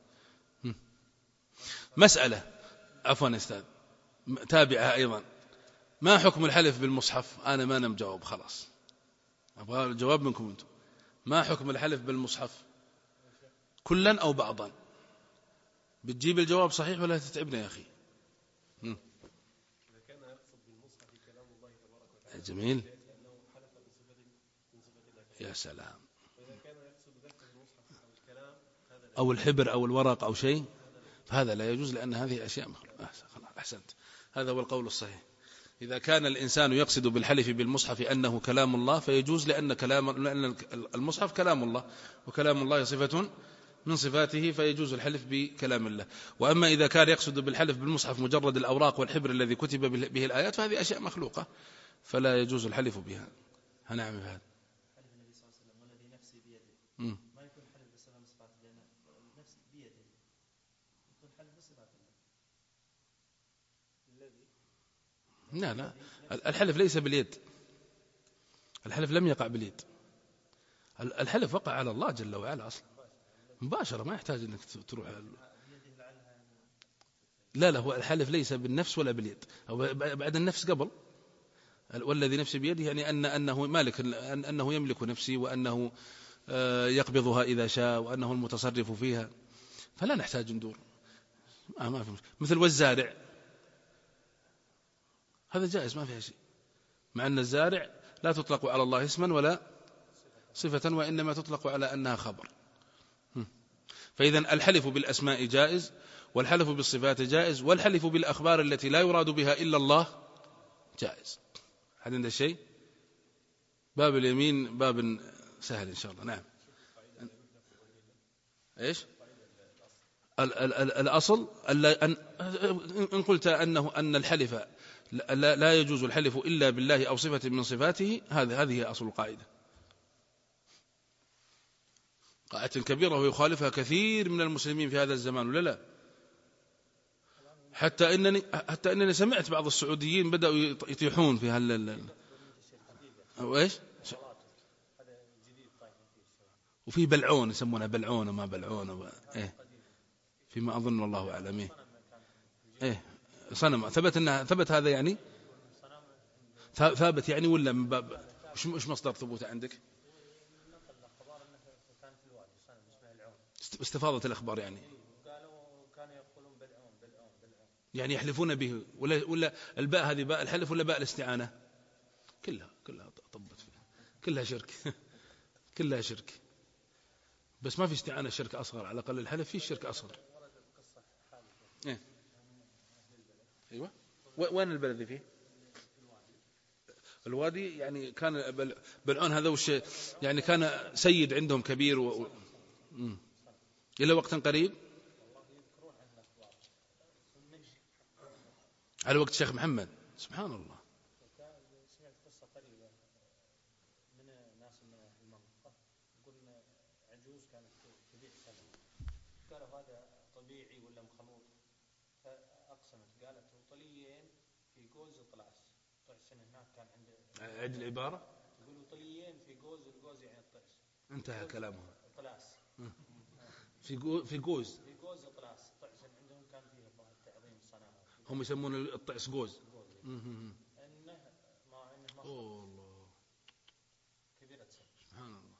مسألة، عفوا أستاذ، تابعها أيضا، ما حكم الحلف بالمصحف؟ أنا ما نم جواب، خلاص أبغى الجواب منكم أنتم. ما حكم الحلف بالمصحف كلا أو بعضا؟ بتجيب الجواب صحيح ولا تتعبنا يا أخي؟ إذا كان يقصد بالمصحف كلام الله تبارك وتعالى جميل، لأنه حلف بصفة من صفات الله. يا سلام. وإذا كان يقصد ذلك بالمصحف أو الكلام أو الحبر أو الورق أو شيء، فهذا لا يجوز، لأن هذه أشياء مخلوقة. أحسنت، هذا هو القول الصحيح. إذا كان الإنسان يقصد بالحلف بالمصحف أنه كلام الله فيجوز، لأن كلام لأن المصحف كلام الله، وكلام الله صفة من صفاته، فيجوز الحلف بكلام الله. وأما إذا كان يقصد بالحلف بالمصحف مجرد الأوراق والحبر الذي كتب به الآيات، فهذه أشياء مخلوقة فلا يجوز الحلف بها. هنعم هذا حلف النبي صلى الله عليه وسلم والذي نفسي بيده، ما يكون حلف بسلام صفات، لأن نفسي بيده يكون حلف بصفات الله. لا لا، الحلف ليس باليد، الحلف لم يقع باليد، الحلف وقع على الله جل وعلا أصلا مباشرة، ما يحتاج أنك تروح. لا لا، هو الحلف ليس بالنفس ولا باليد، أو بعد النفس قبل، والذي نفسي بيده يعني أن أنه مالك، أنه يملك نفسي، وأنه يقبضها إذا شاء، وأنه المتصرف فيها، فلا نحتاج ندور. ما في مثل والزارع، هذا جائز ما فيها شيء، مع أن الزارع لا تطلق على الله اسما ولا صفة، وإنما تطلق على أنها خبر. فإذا الحلف بالأسماء جائز، والحلف بالصفات جائز، والحلف بالأخبار التي لا يراد بها إلا الله جائز. هل عندنا شيء؟ باب اليمين باب سهل إن شاء الله. نعم. إيش ال ال ال الأصل أن إن قلت أنه أن الحلف لا, لا يجوز الحلف إلا بالله أو صفة من صفاته، هذه هذه هي أصل القاعدة، قاعدة كبيرة ويخالفها كثير من المسلمين في هذا الزمان، ولا لا؟ حتى إنني حتى إنني سمعت بعض السعوديين بدأوا يطيحون في هال وإيش وفي بلعون يسمونها بلعون وما بلعون و... إيه فيما أظن والله أعلم. إيه إيه صنم، ثبت إنها ثبت هذا يعني ثابت يعني، ولا من باب وش وش مصدر ثبوته عندك؟ استفاضة الأخبار يعني، يعني يحلفون به، ولا ولا الباء هذه باء الحلف ولا باء الاستعانة؟ كلها كلها طبت فيها، كلها شرك كلها شرك، بس ما في استعانة شرك أصغر، على الأقل الحلف فيه شرك أصغر. إيه؟ أيوة، وين البلد فيه؟ الوادي، يعني كان بلعون هذا وش يعني، كان سيد عندهم كبير و... إلى وقت قريب على وقت الشيخ محمد، سبحان الله. سمعت قصة قريبة من ناس من المنطقة، يقولون عجوز كانت تبيع سمك، قالوا هذا طبيعي ولا مخلوط، فأقسمت قالت طليين في جوز طلاس، طعس هناك كان عنده عد العبارة، يقولوا طليين في جوز، الجوز يعني الطعس، انتهى كلامه طلاس في جو في جوز في جوز طلاس، طعس عندهم كان فيه تعظيم الصناعة، هم يسمون الطعس جوز. انه ما انه أوه الله كبيرة سن. سبحان الله.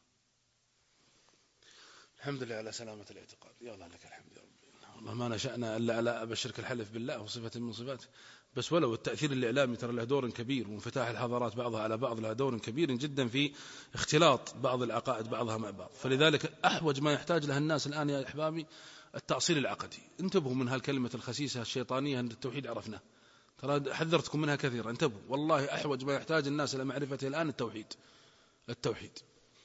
الحمد لله على سلامة الاعتقاد، يا الله لك الحمد يا رب. والله ما نشأنا إلا على بشرك الحلف بالله وصفة من صفاته، بس ولو التأثير الإعلامي ترى له دور كبير، وانفتاح الحضارات بعضها على بعض له دور كبير جدا في اختلاط بعض العقائد بعضها مع بعض. فلذلك أحوج ما يحتاج له الناس الآن يا أحبابي التأصيل العقدي. انتبهوا من هالكلمة الخسيسة الشيطانية عند التوحيد، عرفنا ترى حذرتكم منها كثيرا، انتبهوا والله أحوج ما يحتاج الناس إلى معرفته الآن التوحيد. التوحيد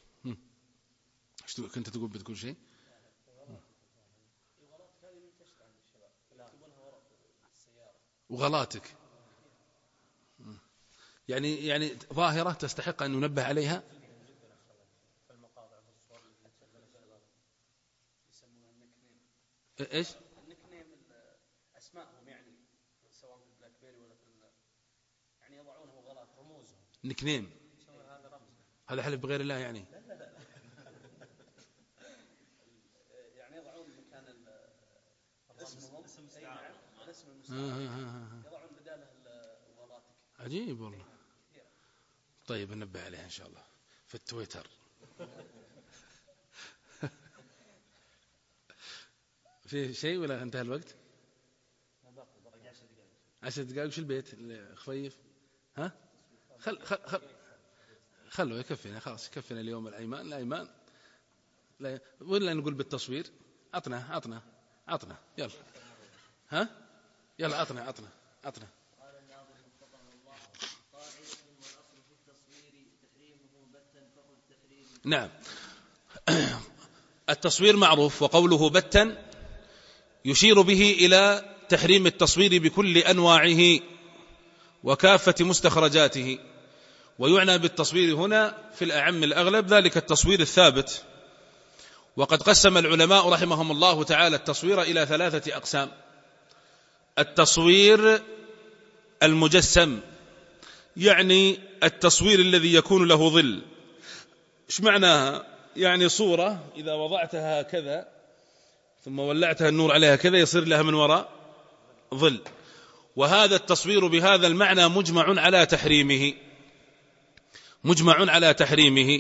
كنت تقول بتقول شيء؟ وغلاتك يعني يعني ظاهرة تستحق أن ينبه عليها. إيش؟ النكنيم أسمائهم يعني سواء في البلاك بيري ولا في يعني يضعونه غلط رموزهم. نكنيم هذا رمز. هذا حلف بغير الله يعني. لا لا لا. يعني يضعون مكان اسمهم اسم استعارة الاسم المستعار يضعون بداله الغلاتك. عجيب والله. طيب ننبه عليها إن شاء الله في التويتر. في شيء ولا انتهى الوقت؟ عشر دقائق. شو البيت خفيف؟ ها خل خل خل خلوا يكفينا خلاص يكفينا اليوم الأيمان الأيمان لا ولا نقول بالتصوير. عطنا عطنا عطنا يلا ها يلا عطنا عطنا عطنا. قال الناظم مصطفى الله قاعدة والأصل في التصوير تحريمه بتا فقل تحريم. نعم التصوير معروف وقوله بتا يشير به إلى تحريم التصوير بكل أنواعه وكافة مستخرجاته. ويعنى بالتصوير هنا في الأعم الأغلب ذلك التصوير الثابت. وقد قسم العلماء رحمهم الله تعالى التصوير إلى ثلاثة أقسام. التصوير المجسم يعني التصوير الذي يكون له ظل. إيش معناها؟ يعني صورة إذا وضعتها كذا ثم ولعتها النور عليها كذا يصير لها من وراء ظل. وهذا التصوير بهذا المعنى مجمع على تحريمه مجمع على تحريمه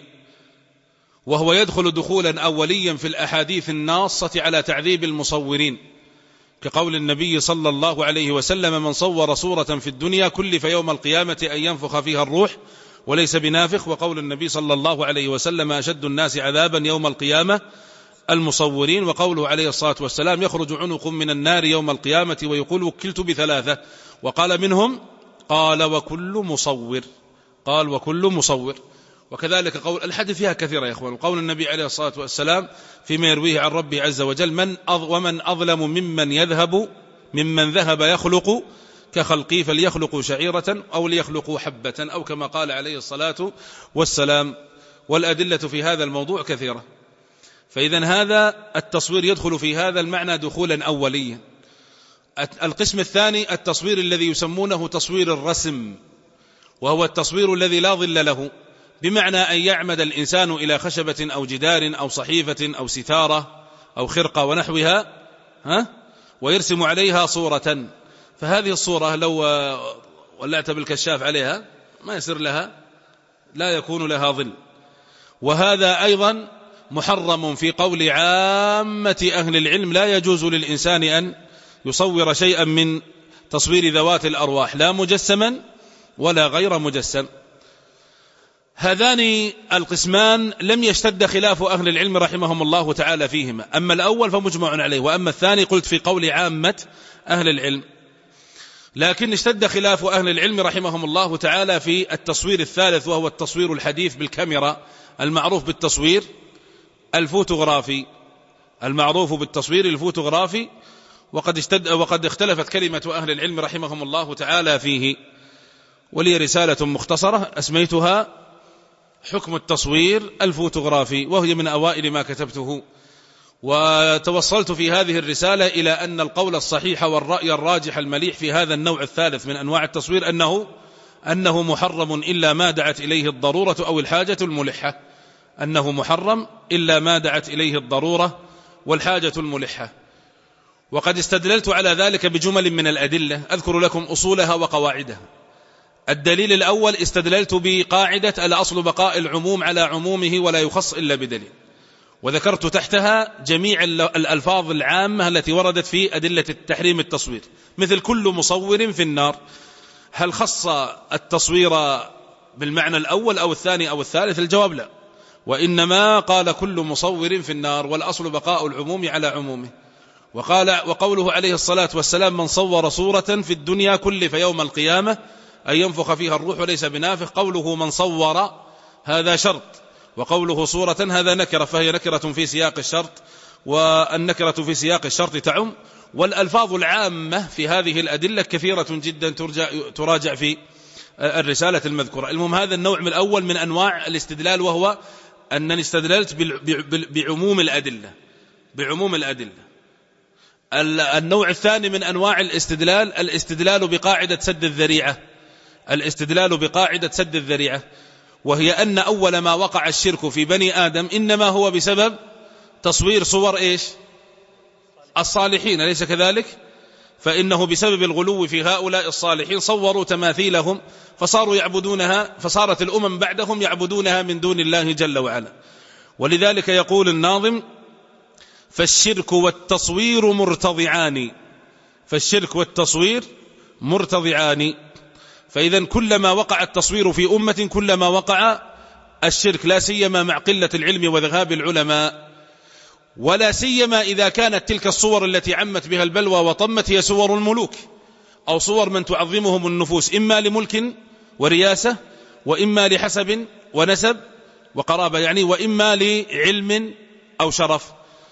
وهو يدخل دخولا أوليا في الأحاديث الناصة على تعذيب المصورين كقول النبي صلى الله عليه وسلم من صور صورة في الدنيا كلف يوم القيامة أن ينفخ فيها الروح وليس بنافخ. وقول النبي صلى الله عليه وسلم أشد الناس عذابا يوم القيامة المصورين. وقوله عليه الصلاة والسلام يخرج عنق من النار يوم القيامة ويقول وكلت بثلاثة وقال منهم قال وكل مصور قال وكل مصور. وكذلك قول الحديث فيها كثيرة يا إخوان. وقول النبي عليه الصلاة والسلام فيما يرويه عن ربه عز وجل من أظ ومن أظلم ممن يذهب ممن ذهب يخلق كخلقي فليخلقوا شعيرة أو ليخلقوا حبة أو كما قال عليه الصلاة والسلام. والأدلة في هذا الموضوع كثيرة. فإذا هذا التصوير يدخل في هذا المعنى دخولا أوليا. القسم الثاني التصوير الذي يسمونه تصوير الرسم وهو التصوير الذي لا ظل له بمعنى أن يعمد الإنسان إلى خشبة أو جدار أو صحيفة أو ستارة أو خرقة ونحوها ها ويرسم عليها صورة. فهذه الصورة لو ولعت بالكشاف عليها ما يصير لها لا يكون لها ظل. وهذا أيضا محرم في قول عامة أهل العلم. لا يجوز للإنسان أن يصور شيئا من تصوير ذوات الأرواح لا مجسما ولا غير مجسم. هذان القسمان لم يشتد خلاف أهل العلم رحمهم الله تعالى فيهما. أما الأول فمجمع عليه وأما الثاني قلت في قول عامة أهل العلم. لكن اشتد خلاف أهل العلم رحمهم الله تعالى في التصوير الثالث وهو التصوير الحديث بالكاميرا المعروف بالتصوير الفوتوغرافي المعروف بالتصوير الفوتوغرافي. وقد اشتد وقد اختلفت كلمة أهل العلم رحمهم الله تعالى فيه. ولي رسالة مختصرة أسميتها حكم التصوير الفوتوغرافي وهي من أوائل ما كتبته. وتوصلت في هذه الرسالة إلى أن القول الصحيح والرأي الراجح المليح في هذا النوع الثالث من أنواع التصوير أنه أنه محرم إلا ما دعت إليه الضرورة أو الحاجة الملحة أنه محرم إلا ما دعت إليه الضرورة والحاجة الملحة. وقد استدللت على ذلك بجمل من الأدلة أذكر لكم أصولها وقواعدها. الدليل الأول استدللت بقاعدة الأصل بقاء العموم على عمومه ولا يخص إلا بدليل. وذكرت تحتها جميع الألفاظ العامة التي وردت في أدلة التحريم التصوير مثل كل مصور في النار. هل خص التصوير بالمعنى الأول أو الثاني أو الثالث؟ الجواب لا. وإنما قال كل مصور في النار والأصل بقاء العموم على عمومه. وقال وقوله عليه الصلاة والسلام من صور صورة في الدنيا كلف يوم القيامة أن ينفخ فيها الروح وليس بنافخ. قوله من صور هذا شرط وقوله صورة هذا نكرة فهي نكرة في سياق الشرط والنكرة في سياق الشرط تعم والألفاظ العامة في هذه الأدلة كثيرة جدا ترجع تراجع في الرسالة المذكورة. المهم هذا النوع من الأول من أنواع الاستدلال، وهو أنني استدللت بعموم الأدلة بعموم الأدلة. النوع الثاني من أنواع الاستدلال الاستدلال بقاعدة سد الذريعة الاستدلال بقاعدة سد الذريعة وهي أن أول ما وقع الشرك في بني آدم إنما هو بسبب تصوير صور إيش؟ الصالحين، أليس كذلك؟ فإنه بسبب الغلو في هؤلاء الصالحين صوروا تماثيلهم فصاروا يعبدونها، فصارت الأمم بعدهم يعبدونها من دون الله جل وعلا. ولذلك يقول الناظم: فالشرك والتصوير مرتضعان فالشرك والتصوير مرتضعان فإذا كلما وقع التصوير في أمة كلما وقع الشرك، لا سيما مع قلة العلم وذهاب العلماء، ولا سيما إذا كانت تلك الصور التي عمت بها البلوى وطمت هي صور الملوك أو صور من تعظمهم النفوس، إما لملك ورياسة، وإما لحسب ونسب وقرابة يعني، وإما لعلم أو شرف.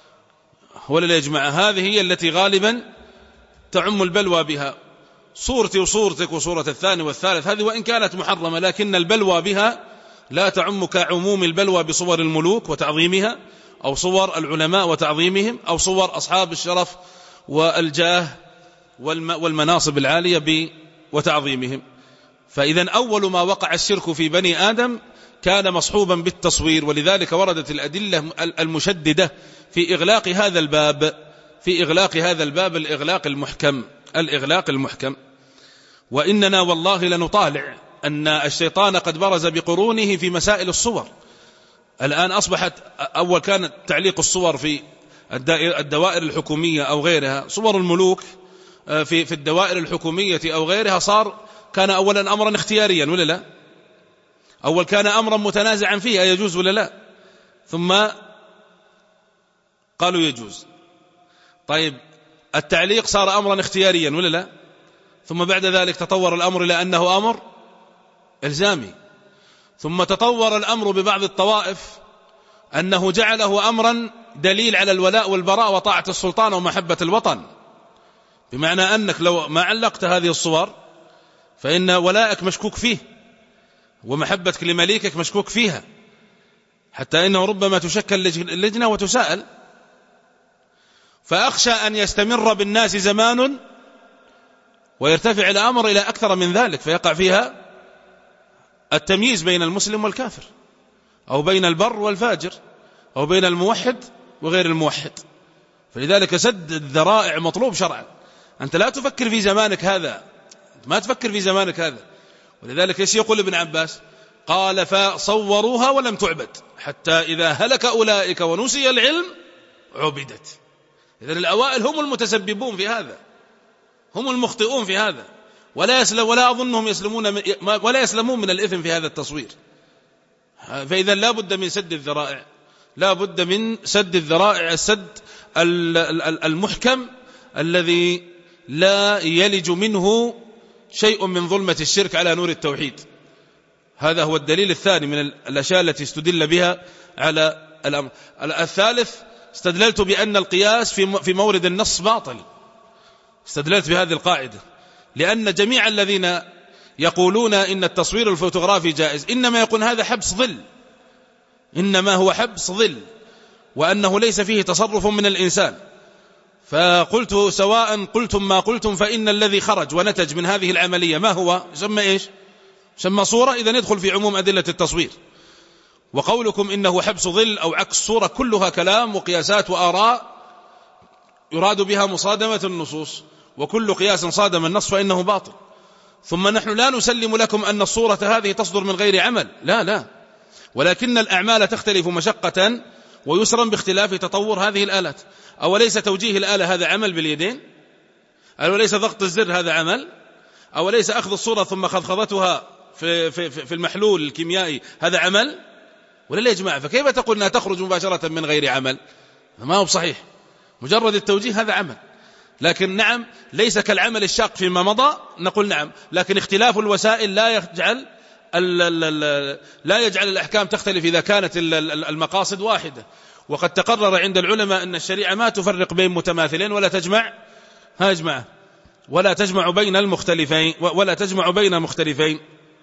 ولا يا جماعة هذه هي التي غالبا تعم البلوى بها. صورتي وصورتك وصورة الثاني والثالث هذه وإن كانت محرمة، لكن البلوى بها لا تعم كعموم البلوى بصور الملوك وتعظيمها، أو صور العلماء وتعظيمهم، أو صور أصحاب الشرف والجاه والمناصب العالية وتعظيمهم. فإذا أول ما وقع الشرك في بني آدم كان مصحوبا بالتصوير، ولذلك وردت الأدلة المشددة في إغلاق هذا الباب في إغلاق هذا الباب الإغلاق المحكم الإغلاق المحكم. وإننا والله لنطالع أن الشيطان قد برز بقرونه في مسائل الصور. الآن أصبحت أول كانت تعليق الصور في الدوائر الحكومية أو غيرها، صور الملوك في في الدوائر الحكومية أو غيرها صار كان أولا أمرا اختياريا ولا لا؟ أول كان أمرا متنازعا فيه يجوز ولا لا؟ ثم قالوا يجوز. طيب التعليق صار أمرا اختياريا ولا لا؟ ثم بعد ذلك تطور الأمر إلى أنه أمر إلزامي. ثم تطور الأمر ببعض الطوائف أنه جعله أمرا دليل على الولاء والبراء وطاعة السلطان ومحبة الوطن، بمعنى أنك لو ما علقت هذه الصور فإن ولاءك مشكوك فيه ومحبتك لمليكك مشكوك فيها، حتى إنه ربما تشكل اللجنة وتساءل. فأخشى أن يستمر بالناس زمان ويرتفع الأمر إلى أكثر من ذلك، فيقع فيها التمييز بين المسلم والكافر، أو بين البر والفاجر، أو بين الموحد وغير الموحد. فلذلك سد الذرائع مطلوب شرعا. أنت لا تفكر في زمانك هذا، ما تفكر في زمانك هذا. ولذلك ايش يقول ابن عباس؟ قال: فصوروها ولم تعبد حتى إذا هلك أولئك ونسي العلم عبدت. إذن الأوائل هم المتسببون في هذا، هم المخطئون في هذا، ولا يسلم ولا أظنهم يسلمون ولا يسلمون من الإثم في هذا التصوير. فإذا لا بد من سد الذرائع، لا بد من سد الذرائع، السد المحكم الذي لا يلج منه شيء من ظلمة الشرك على نور التوحيد. هذا هو الدليل الثاني من الأشياء التي استدل بها على الأمر. الثالث استدللت بأن القياس في مورد النص باطل. استدللت بهذه القاعدة لأن جميع الذين يقولون إن التصوير الفوتوغرافي جائز إنما يقول هذا حبس ظل، إنما هو حبس ظل، وأنه ليس فيه تصرف من الإنسان. فقلت سواء قلتم ما قلتم فإن الذي خرج ونتج من هذه العملية ما هو؟ يسمى إيش؟ يسمى صورة. إذن يدخل في عموم أدلة التصوير. وقولكم إنه حبس ظل أو عكس صورة كلها كلام وقياسات وآراء يراد بها مصادمة النصوص، وكل قياس صادم النص فإنه باطل. ثم نحن لا نسلم لكم أن الصورة هذه تصدر من غير عمل، لا لا، ولكن الأعمال تختلف مشقة ويسرا باختلاف تطور هذه الآلات. أوليس توجيه الآلة هذا عمل باليدين؟ أوليس ضغط الزر هذا عمل؟ أوليس أخذ الصورة ثم خضخضتها في, في, في المحلول الكيميائي هذا عمل؟ ولا يا جماعة؟ فكيف تقول أنها تخرج مباشرة من غير عمل؟ ما هو صحيح. مجرد التوجيه هذا عمل، لكن نعم ليس كالعمل الشاق فيما مضى، نقول نعم، لكن اختلاف الوسائل لا يجعل لا يجعل الأحكام تختلف إذا كانت المقاصد واحدة. وقد تقرر عند العلماء أن الشريعة ما تفرق بين متماثلين ولا تجمع ها يا جماعة، ولا تجمع بين المختلفين ولا تجمع بين مختلفين.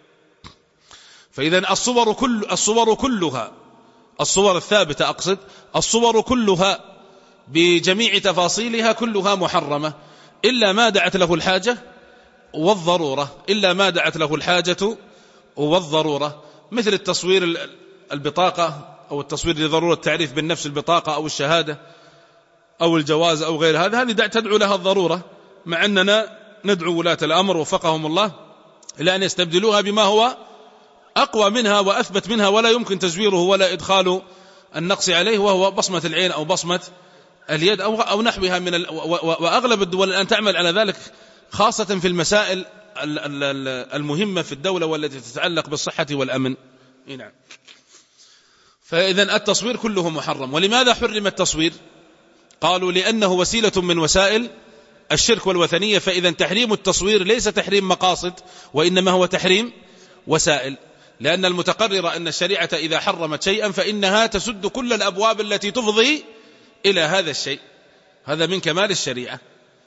فإذا الصور كل الصور كلها الصور الثابتة أقصد الصور كلها بجميع تفاصيلها كلها محرمة إلا ما دعت له الحاجة والضرورة إلا ما دعت له الحاجة والضرورة، مثل التصوير البطاقة أو التصوير لضرورة التعريف بالنفس البطاقة أو الشهادة أو الجواز أو غير هذا، هذه تدعو لها الضرورة، مع أننا ندعو ولاة الأمر وفقهم الله إلى أن يستبدلوها بما هو أقوى منها وأثبت منها ولا يمكن تزويره ولا إدخال النقص عليه، وهو بصمة العين أو بصمة اليد أو أو نحوها من ال... وأغلب الدول الآن تعمل على ذلك، خاصة في المسائل المهمة في الدولة والتي تتعلق بالصحة والأمن. نعم. فإذا التصوير كله محرم. ولماذا حرم التصوير؟ قالوا لأنه وسيلة من وسائل الشرك والوثنية. فإذا تحريم التصوير ليس تحريم مقاصد وإنما هو تحريم وسائل، لأن المتقرر أن الشريعة إذا حرمت شيئا فإنها تسد كل الأبواب التي تفضي إلى هذا الشيء، هذا من كمال الشريعة.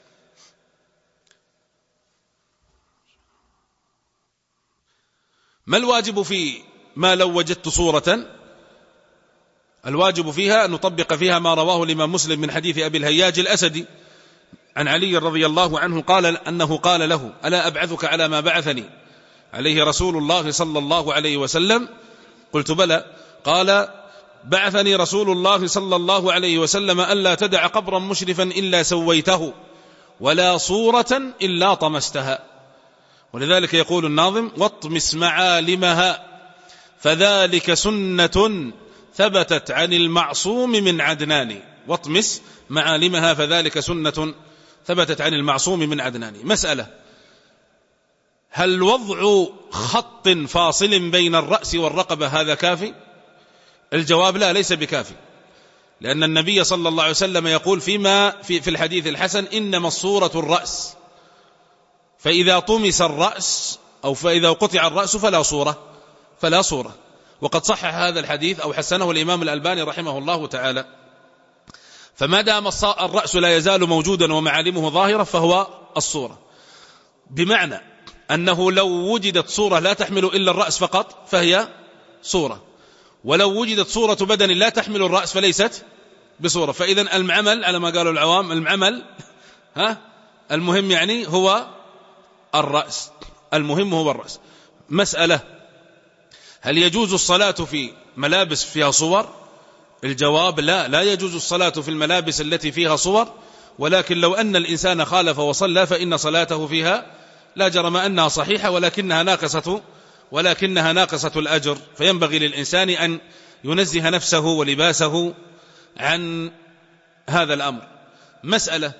ما الواجب في ما لو وجدت صورة؟ الواجب فيها أن نطبق فيها ما رواه الإمام مسلم من حديث أبي الهياج الأسدي عن علي رضي الله عنه قال أنه قال له: ألا أبعثك على ما بعثني عليه رسول الله صلى الله عليه وسلم؟ قلت: بلى. قال: بعثني رسول الله صلى الله عليه وسلم ألا تدع قبرا مشرفا إلا سويته ولا صورة إلا طمستها. ولذلك يقول الناظم: واطمس معالمها فذلك سنة ثبتت عن المعصوم من عدنان. واطمس معالمها فذلك سنة ثبتت عن المعصوم من عدنان. مسألة: هل وضع خط فاصل بين الرأس والرقبة هذا كافي؟ الجواب: لا، ليس بكافي، لأن النبي صلى الله عليه وسلم يقول فيما في, في الحديث الحسن: إنما الصورة الرأس، فإذا طمس الرأس أو فإذا قطع الرأس فلا صورة فلا صورة وقد صحح هذا الحديث أو حسنه الإمام الألباني رحمه الله تعالى. فما دام الرأس لا يزال موجودا ومعالمه ظاهرة فهو الصورة، بمعنى أنه لو وجدت صورة لا تحمل إلا الرأس فقط فهي صورة، ولو وجدت صورة بدن لا تحمل الرأس فليست بصورة. فإذا المعمل على ما قالوا العوام المعمل ها المهم يعني هو الرأس، المهم هو الرأس. مسألة: هل يجوز الصلاة في ملابس فيها صور؟ الجواب: لا، لا يجوز الصلاة في الملابس التي فيها صور، ولكن لو أن الإنسان خالف وصلى فإن صلاته فيها لا جرم أنها صحيحة، ولكنها ناقصة ولكنها ناقصة الأجر. فينبغي للإنسان أن ينزه نفسه ولباسه عن هذا الأمر. مسألة: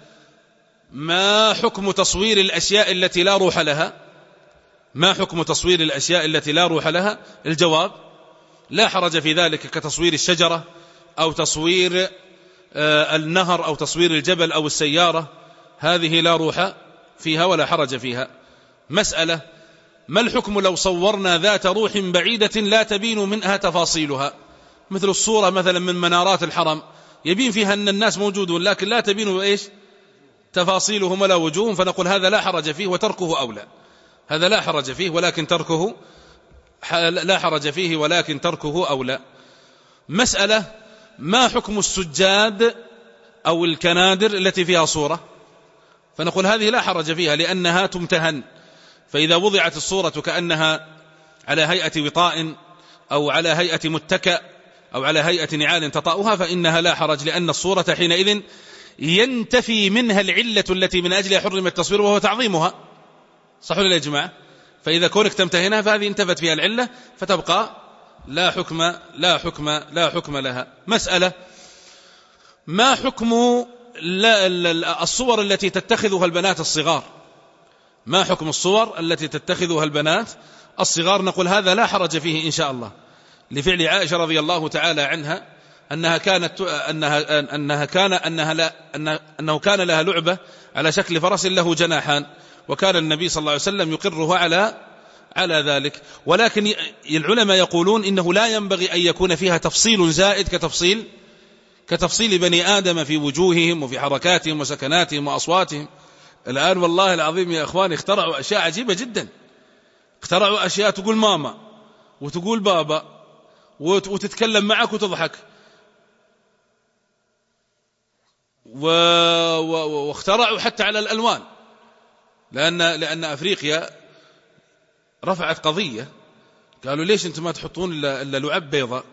ما حكم تصوير الأشياء التي لا روح لها؟ ما حكم تصوير الأشياء التي لا روح لها؟ الجواب: لا حرج في ذلك، كتصوير الشجرة أو تصوير النهر أو تصوير الجبل أو السيارة، هذه لا روح فيها ولا حرج فيها. مسألة: ما الحكم لو صورنا ذات روح بعيدة لا تبين منها تفاصيلها؟ مثل الصورة مثلا من منارات الحرم يبين فيها أن الناس موجودون لكن لا تبين إيش تفاصيلهم ولا وجوههم، فنقول هذا لا حرج فيه وتركه أولى. هذا لا حرج فيه ولكن تركه لا حرج فيه ولكن تركه أولى. مسألة: ما حكم السجاد أو الكنادر التي فيها صورة؟ فنقول هذه لا حرج فيها لأنها تمتهن، فإذا وضعت الصورة كأنها على هيئة وطاء أو على هيئة متكأ أو على هيئة نعال تطأها فإنها لا حرج، لأن الصورة حينئذ ينتفي منها العلة التي من أجلها حرم التصوير وهو تعظيمها. صح ولا يا جماعة؟ فإذا كونك تمتهنها فهذه انتفت فيها العلة فتبقى لا حكم لا حكم لا حكم لها. مسألة: ما حكم الصور التي تتخذها البنات الصغار؟ ما حكم الصور التي تتخذها البنات الصغار؟ نقول هذا لا حرج فيه إن شاء الله، لفعل عائشة رضي الله تعالى عنها أنها كانت أنها أنها كان أنها لا أنه كان لها لعبة على شكل فرس له جناحان، وكان النبي صلى الله عليه وسلم يقره على على ذلك. ولكن العلماء يقولون إنه لا ينبغي أن يكون فيها تفصيل زائد كتفصيل كتفصيل بني آدم في وجوههم وفي حركاتهم وسكناتهم وأصواتهم، الآن والله العظيم يا أخواني اخترعوا أشياء عجيبة جدا. اخترعوا أشياء تقول ماما وتقول بابا وتتكلم معك وتضحك، و... و... واخترعوا حتى على الألوان، لأن, لأن أفريقيا رفعت قضية، قالوا ليش أنتم ما تحطون إلا, إلا لعب بيضاء،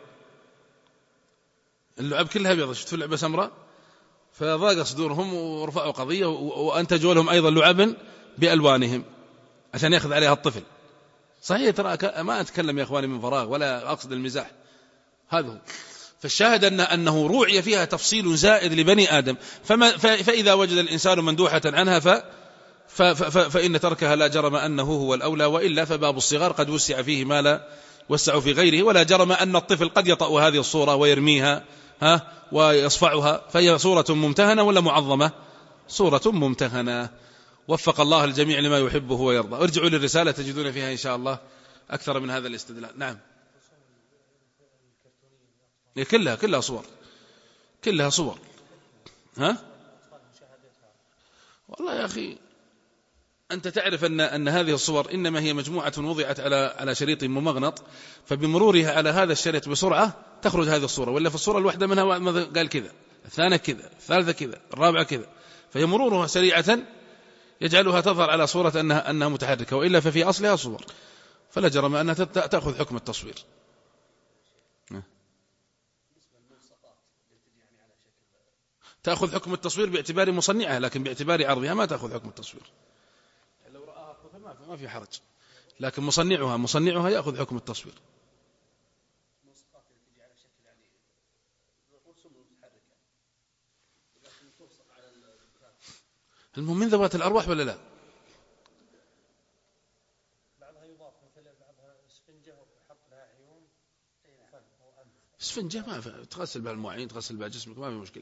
اللعب كلها بيضاء، شفتوا لعبة سمراء؟ فضاق صدورهم ورفعوا قضية وأنتجوا لهم أيضا لعبا بألوانهم عشان يأخذ عليها الطفل. صحيح ترى ما أتكلم يا أخواني من فراغ ولا أقصد المزاح، هذا. فالشاهد أن أنه روعي فيها تفصيل زائد لبني آدم، فما فإذا وجد الإنسان مندوحة عنها ف ف ف فإن تركها لا جرم أنه هو الأولى، وإلا فباب الصغار قد وسع فيه ما لا وسع في غيره. ولا جرم أن الطفل قد يطأ هذه الصورة ويرميها ها ويصفعها، فهي صورة ممتهنة ولا معظمة؟ صورة ممتهنة. وفق الله الجميع لما يحبه ويرضى. ارجعوا للرسالة تجدون فيها إن شاء الله أكثر من هذا الاستدلال. نعم، كلها كلها صور، كلها صور. ها والله يا أخي أنت تعرف أن أن هذه الصور إنما هي مجموعة وضعت على على شريط ممغنط، فبمرورها على هذا الشريط بسرعة تخرج هذه الصورة، ولا في الصورة الواحدة منها قال كذا، الثانية كذا، الثالثة كذا، الرابعة كذا، فهي مرورها سريعة يجعلها تظهر على صورة أنها أنها متحركة، وإلا ففي أصلها صور، فلا جرم أنها تأخذ حكم التصوير. تأخذ حكم التصوير باعتبار مصنعها، لكن باعتبار عرضها ما تأخذ حكم التصوير. لو رآها الطفل ما في حرج، لكن مصنعها مصنعها يأخذ حكم التصوير. المهم من ذوات الأرواح ولا لا؟ بعضها يضاف مثل بعضها اسفنجة ويحط لها عيون اسفنجة ما في، تغسل بها المواعين، تغسل بها جسمك، ما في مشكلة.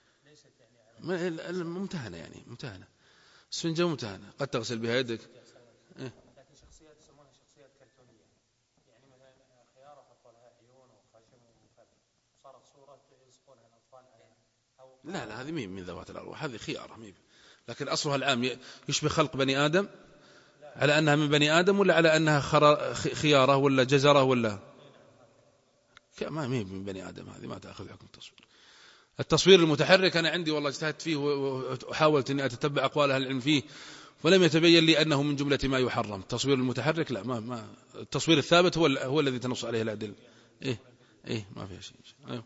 ممتهنة يعني ممتهنة، اسفنجة ممتهنة، قد تغسل بها يدك. إيه؟ لكن شخصيات يسمونها شخصيات كرتونية، يعني مثلا خيارة حطوا لها عيون وخشم وكذا، صارت صورة يلصقونها الأطفال عليها. أو لا لا هذه مين من ذوات الأرواح، هذه خيارة مين، لكن أصلها العام يشبه خلق بني آدم على أنها من بني آدم، ولا على أنها خيارة ولا جزرة ولا ما مين من بني آدم، هذه ما تأخذ حكم التصوير. التصوير المتحرك أنا عندي والله اجتهدت فيه وحاولت أني أتتبع أقوال أهل العلم فيه، ولم يتبين لي أنه من جملة ما يحرم. التصوير المتحرك لا، ما ما التصوير الثابت هو هو الذي تنص عليه الأدلة. إيه إيه ما فيها شيء. أيوه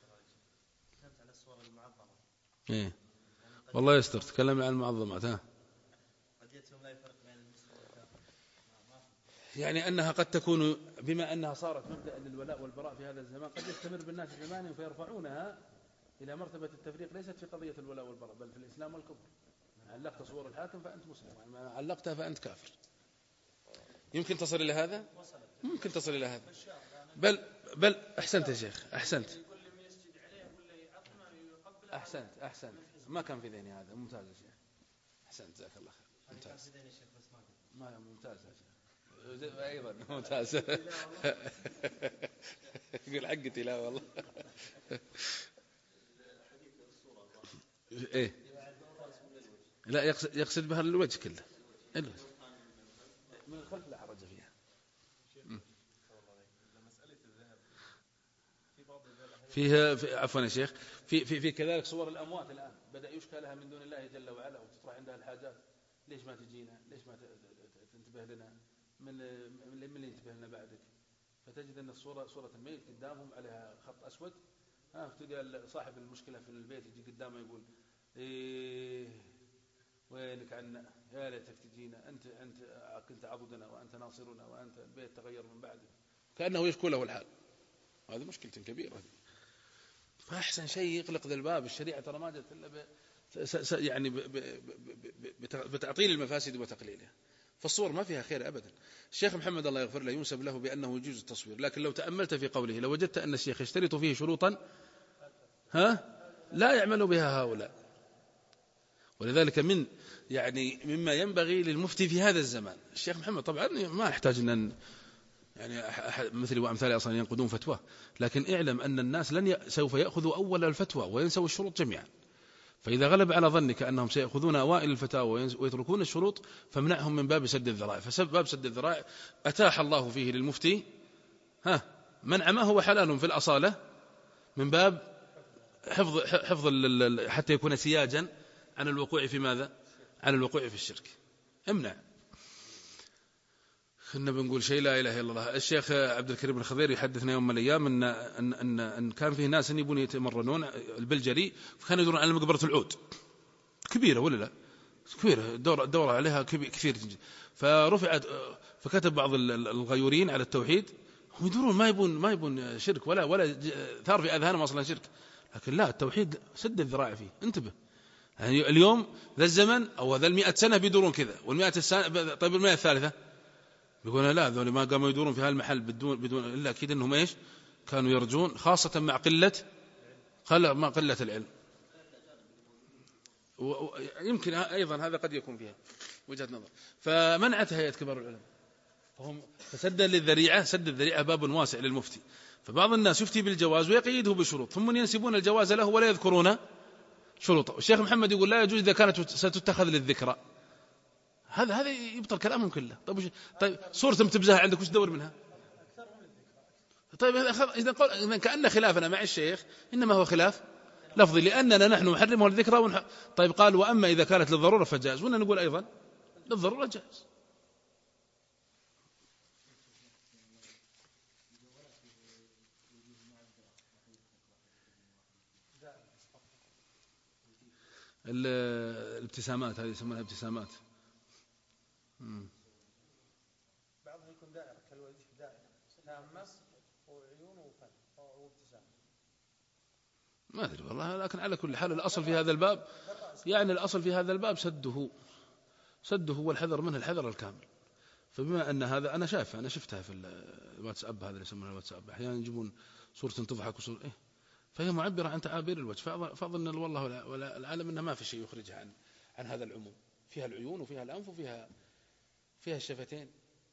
إيه والله يستر، تكلم عن المعظمات. ها يعني أنها قد تكون بما أنها صارت مبدأ للولاء والبراء في هذا الزمان، قد يستمر بالناس زمانهم فيرفعونها إلى مرتبة التفريق، ليست في قضية الولاء والبراء بل في الإسلام والكفر. علقت صور الحاكم فأنت مسلم، ما علقتها فأنت كافر. يمكن تصل إلى هذا، ممكن تصل إلى هذا، بل بل أحسنت يا شيخ، أحسنت أحسنت أحسنت ما كان في ذهني هذا، ممتاز يا شيخ، أحسنت جزاك الله خير، ممتاز ما ممتاز يا شيخ أيضا ممتاز. يقول حقتي لا والله. إيه لا يقصد, يقصد بها الوجه كله، من الخلف لا حرج فيها. فيها في عفوا يا شيخ في في في كذلك صور الأموات الآن بدأ يشكى لها من دون الله جل وعلا وتطرح عندها الحاجات، ليش ما تجينا، ليش ما تنتبه لنا، من من اللي ينتبه لنا بعدك. فتجد أن الصورة صورة الميت قدامهم عليها خط أسود، ها تلقى صاحب المشكلة في البيت يجي قدامه يقول إيه وينك عنا، يا ليتك تجينا، أنت أنت كنت عضدنا وأنت ناصرنا وأنت البيت تغير من بعدك، كأنه يشكو له الحال. هذه مشكلة كبيرة. فأحسن شيء يغلق ذا الباب. الشريعة ترى ما جت إلا ب... يعني ب... ب... ب... بتعطيل المفاسد وتقليلها، فالصور ما فيها خير أبدا. الشيخ محمد الله يغفر له ينسب له بأنه يجوز التصوير، لكن لو تأملت في قوله لوجدت أن الشيخ يشترط فيه شروطا ها لا يعمل بها هؤلاء. ولذلك من يعني مما ينبغي للمفتي في هذا الزمان الشيخ محمد، طبعا ما يحتاج أن يعني مثل وأمثال أصلا ينقدون فتوى، لكن اعلم أن الناس لن ي... سوف يأخذوا أول الفتوى وينسوا الشروط جميعا. فإذا غلب على ظنك أنهم سيأخذون أوائل الفتاوى ويتركون الشروط فامنعهم من باب سد الذرائع. فباب سد الذرائع أتاح الله فيه للمفتي ها منع ما هو حلال في الأصالة من باب حفظ حفظ حتى يكون سياجا عن الوقوع في ماذا؟ عن الوقوع في الشرك. امنع. كنا بنقول شيء لا إله إلا الله. الشيخ عبد الكريم الخضير يحدثنا يوم من الأيام أن, أن, أن, أن كان فيه ناس يبون يتمرنون البلجري فكانوا يدورون على مقبرة العود كبيرة ولا لا كبيرة دور, دور عليها كثير فرفعت فكتب بعض الغيورين على التوحيد هم يدورون ما يبون ما يبون شرك ولا ولا ثار في أذهانهم أصلا شرك لكن لا التوحيد سد الذراع فيه. انتبه يعني اليوم ذا الزمن أو ذا المئة سنة بيدورون كذا والمئة السنة طيب المئة الثالثة بيقولون لا ذول ما قاموا يدورون في هالمحل بدون بدون إلا أكيد أنهم إيش كانوا يرجون خاصة مع قلة قلة ما قلة العلم. ويمكن أيضا هذا قد يكون فيها وجهة نظر. فمنعت هيئة كبار العلماء فهم فسدا للذريعة سد الذريعة باب واسع للمفتي. فبعض الناس يفتي بالجواز ويقيده بشروط ثم ينسبون الجواز له ولا يذكرون شروطه. الشيخ محمد يقول لا يجوز إذا كانت ستتخذ للذكرى. هذا هذا يبطل كلامهم كله. طيب طيب صورة متبزها عندك وش تدور منها؟ طيب إذا قال كأن خلافنا مع الشيخ إنما هو خلاف لفظي لأننا نحن نحرمه للذكرى ونح... طيب قال وأما إذا كانت للضرورة فجائز وإننا نقول أيضا للضرورة جائز. الابتسامات هذه يسمونها ابتسامات. بعضها يكون دائرة كالوجه دائرة تامة وعيون وفم وابتسام ما أدري والله لكن على كل حال الأصل في هذا الباب يعني الأصل في هذا الباب سده سده والحذر منه الحذر الكامل. فبما أن هذا أنا شايفه أنا شفتها في الواتساب هذا اللي يسمونه الواتساب أحيانا يجيبون صورة تضحك وصورة إيه فهي معبرة عن تعابير الوجه فأظن والله العالم أنه ما في شيء يخرجها عن عن هذا العموم. فيها العيون وفيها الأنف وفيها فيها الشفتين.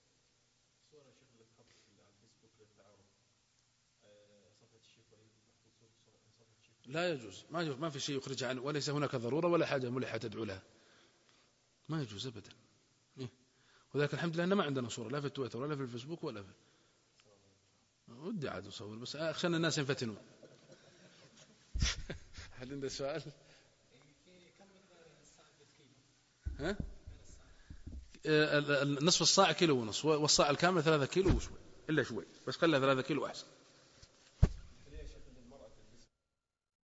لا يجوز ما يجوز ما في شيء يخرجها عنه وليس هناك ضرورة ولا حاجة ملحة تدعو لها ما يجوز أبدا. إيه؟ وذلك الحمد لله أن ما عندنا صورة لا في التويتر ولا في الفيسبوك ولا في ودي عاد أصور بس أخشى أن الناس ينفتنون. هل عنده سؤال؟ ها؟ نصف الصاع كيلو ونص والصاع الكامل ثلاثة كيلو وشوي إلا شوي بس خلها ثلاثة كيلو أحسن.